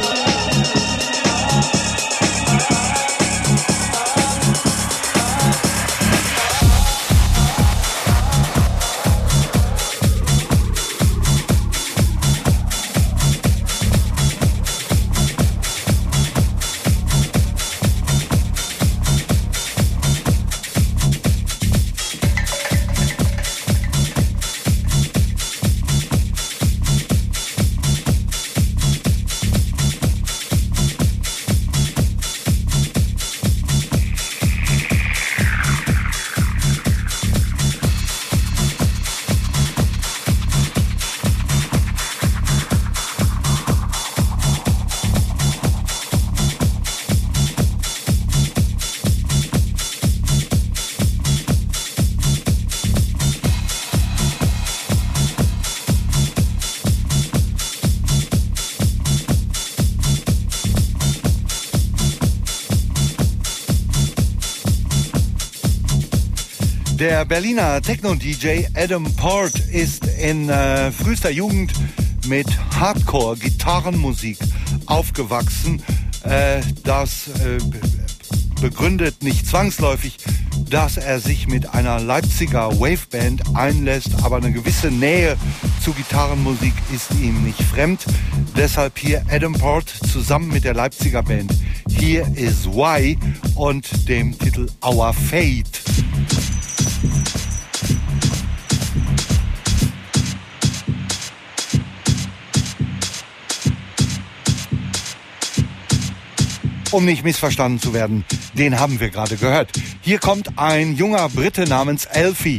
Der Berliner Techno-D J Adam Port ist in äh, frühester Jugend mit Hardcore-Gitarrenmusik aufgewachsen. Äh, das äh, begründet nicht zwangsläufig, dass er sich mit einer Leipziger Waveband einlässt, aber eine gewisse Nähe zu Gitarrenmusik ist ihm nicht fremd. Deshalb hier Adam Port zusammen mit der Leipziger Band Here Is Why und dem Titel Our Fate. Um nicht missverstanden zu werden, den haben wir gerade gehört. Hier kommt ein junger Brite namens Elfie.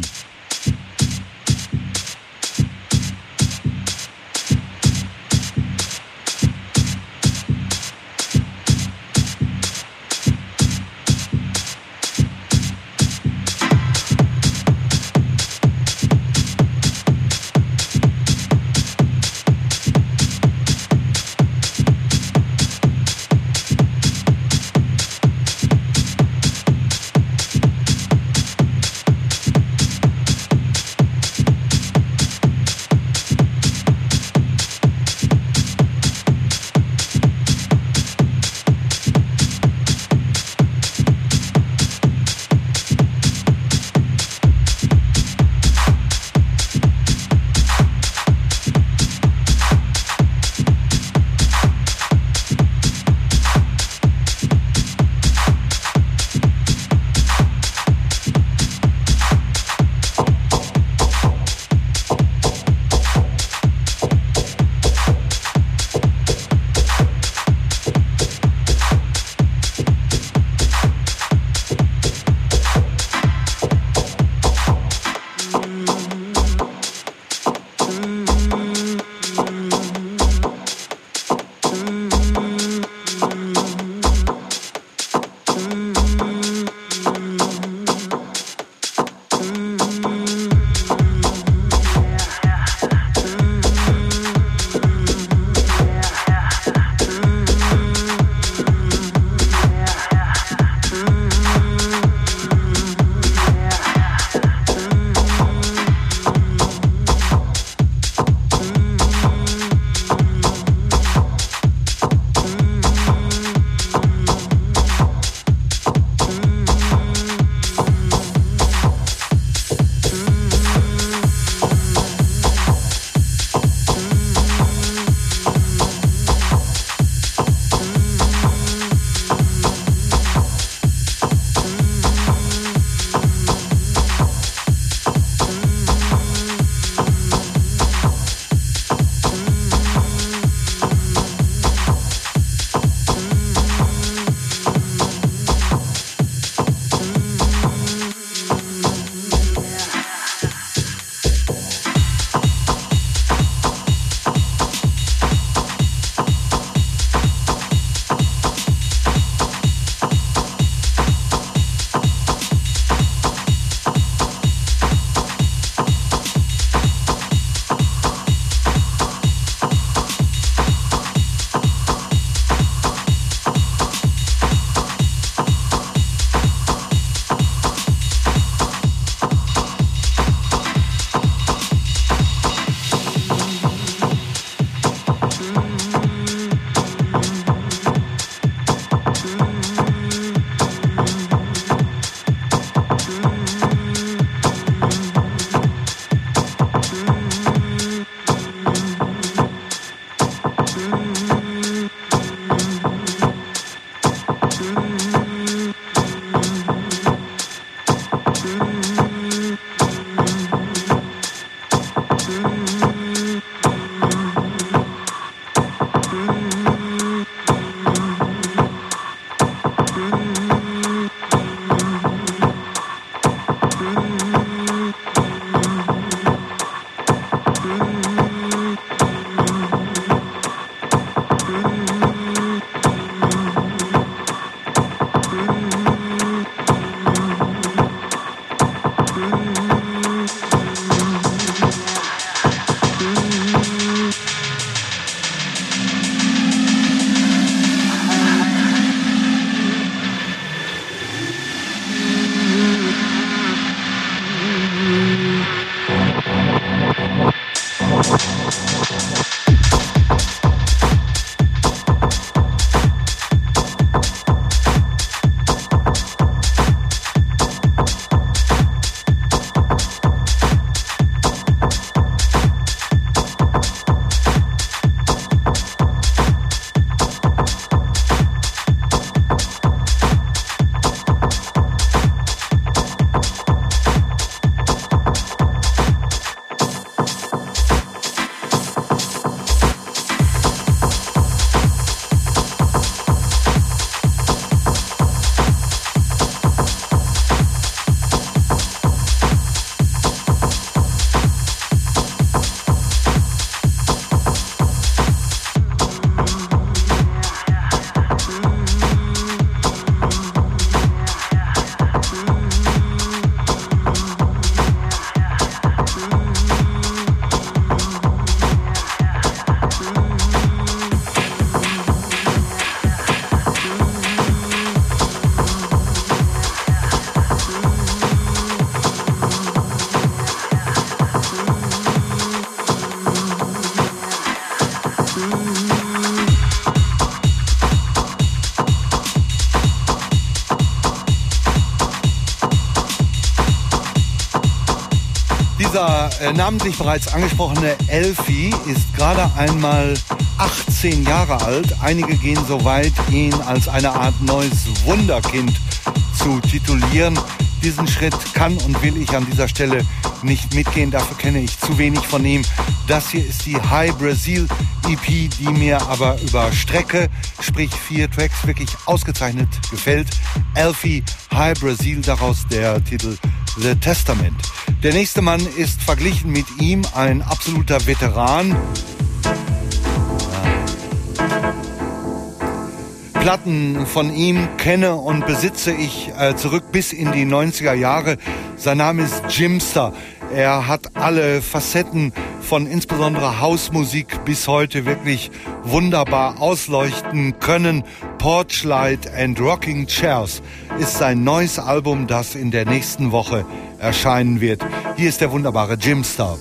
äh, namentlich bereits angesprochene Elfie ist gerade einmal achtzehn Jahre alt. Einige gehen so weit, ihn als eine Art neues Wunderkind zu titulieren. Diesen Schritt kann und will ich an dieser Stelle nicht mitgehen, dafür kenne ich zu wenig von ihm. Das hier ist die High Brazil E P, die mir aber über Strecke, sprich vier Tracks, wirklich ausgezeichnet gefällt. Elfie, High Brazil, daraus der Titel The Testament. Der nächste Mann ist verglichen mit ihm ein absoluter Veteran. Platten von ihm kenne und besitze ich äh, zurück bis in die neunziger Jahre. Sein Name ist Jimster. Er hat alle Facetten von insbesondere Hausmusik bis heute wirklich wunderbar ausleuchten können. Porchlight and Rocking Chairs ist sein neues Album, das in der nächsten Woche erscheinen wird. Hier ist der wunderbare Jimster.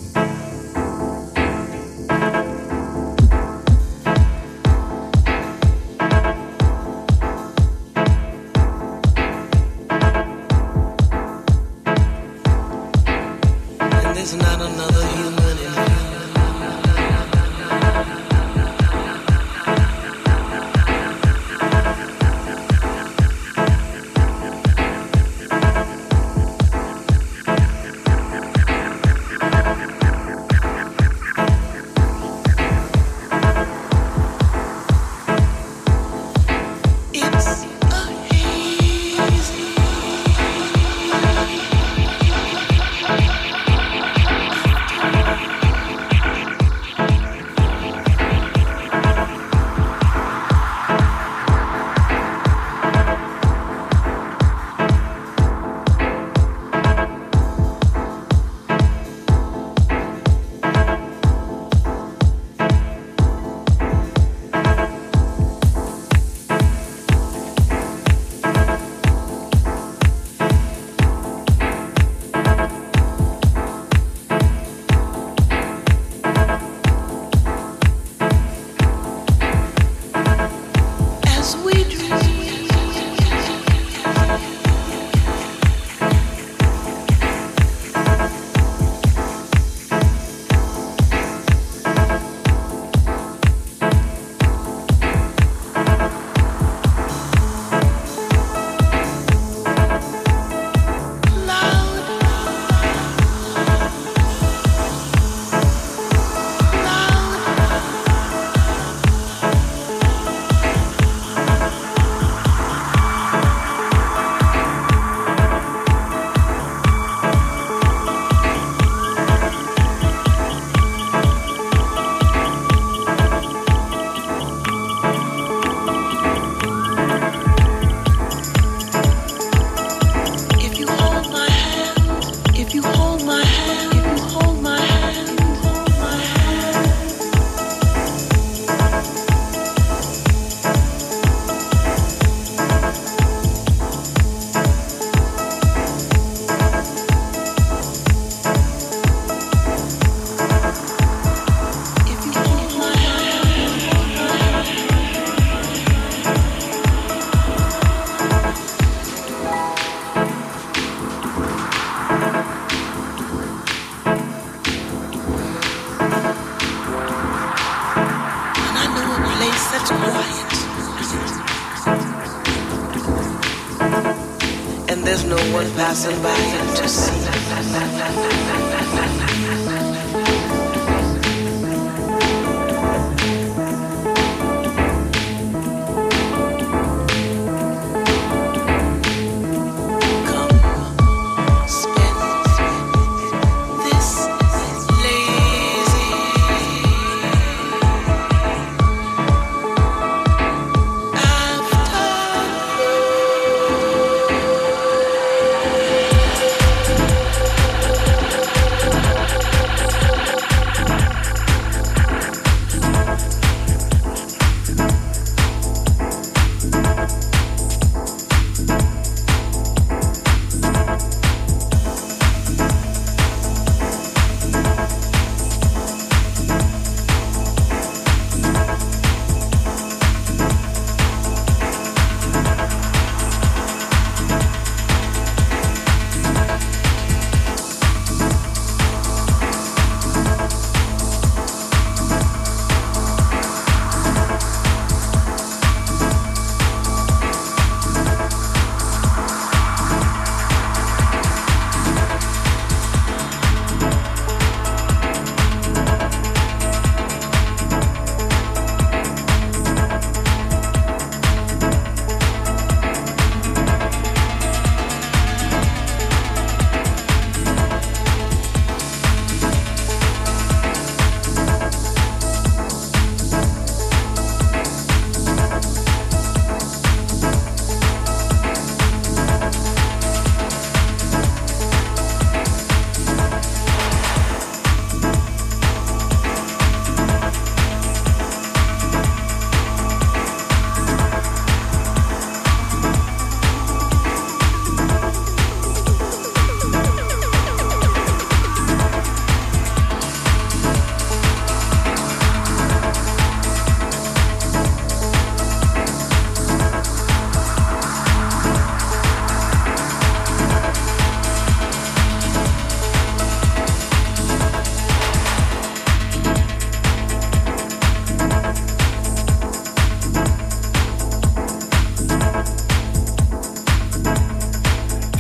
Passing by to see.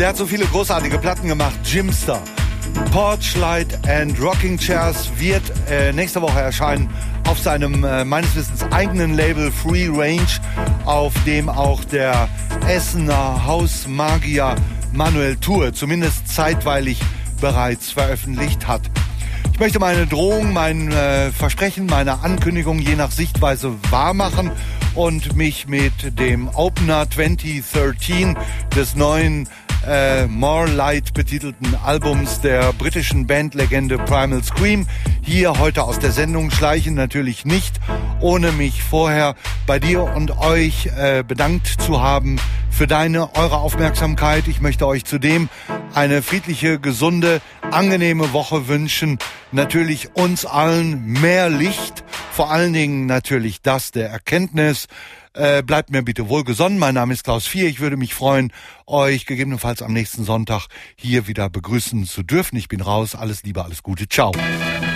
Der hat so viele großartige Platten gemacht. Jimster, Porchlight and Rocking Chairs wird äh, nächste Woche erscheinen auf seinem äh, meines Wissens eigenen Label Free Range, auf dem auch der Essener Hausmagier Manuel Thur zumindest zeitweilig bereits veröffentlicht hat. Ich möchte meine Drohung, mein äh, Versprechen, meine Ankündigung je nach Sichtweise wahrmachen und mich mit dem Opener zwanzig dreizehn des neuen äh, More Light betitelten Albums der britischen Bandlegende Primal Scream hier heute aus der Sendung schleichen. Natürlich nicht, ohne mich vorher bei dir und euch äh, bedankt zu haben für deine, eure Aufmerksamkeit. Ich möchte euch zudem eine friedliche, gesunde, angenehme Woche wünschen. Natürlich uns allen mehr Licht, vor allen Dingen natürlich das der Erkenntnis. Äh, bleibt mir bitte wohlgesonnen. Mein Name ist Klaus Vier. Ich würde mich freuen, euch gegebenenfalls am nächsten Sonntag hier wieder begrüßen zu dürfen. Ich bin raus. Alles Liebe, alles Gute. Ciao.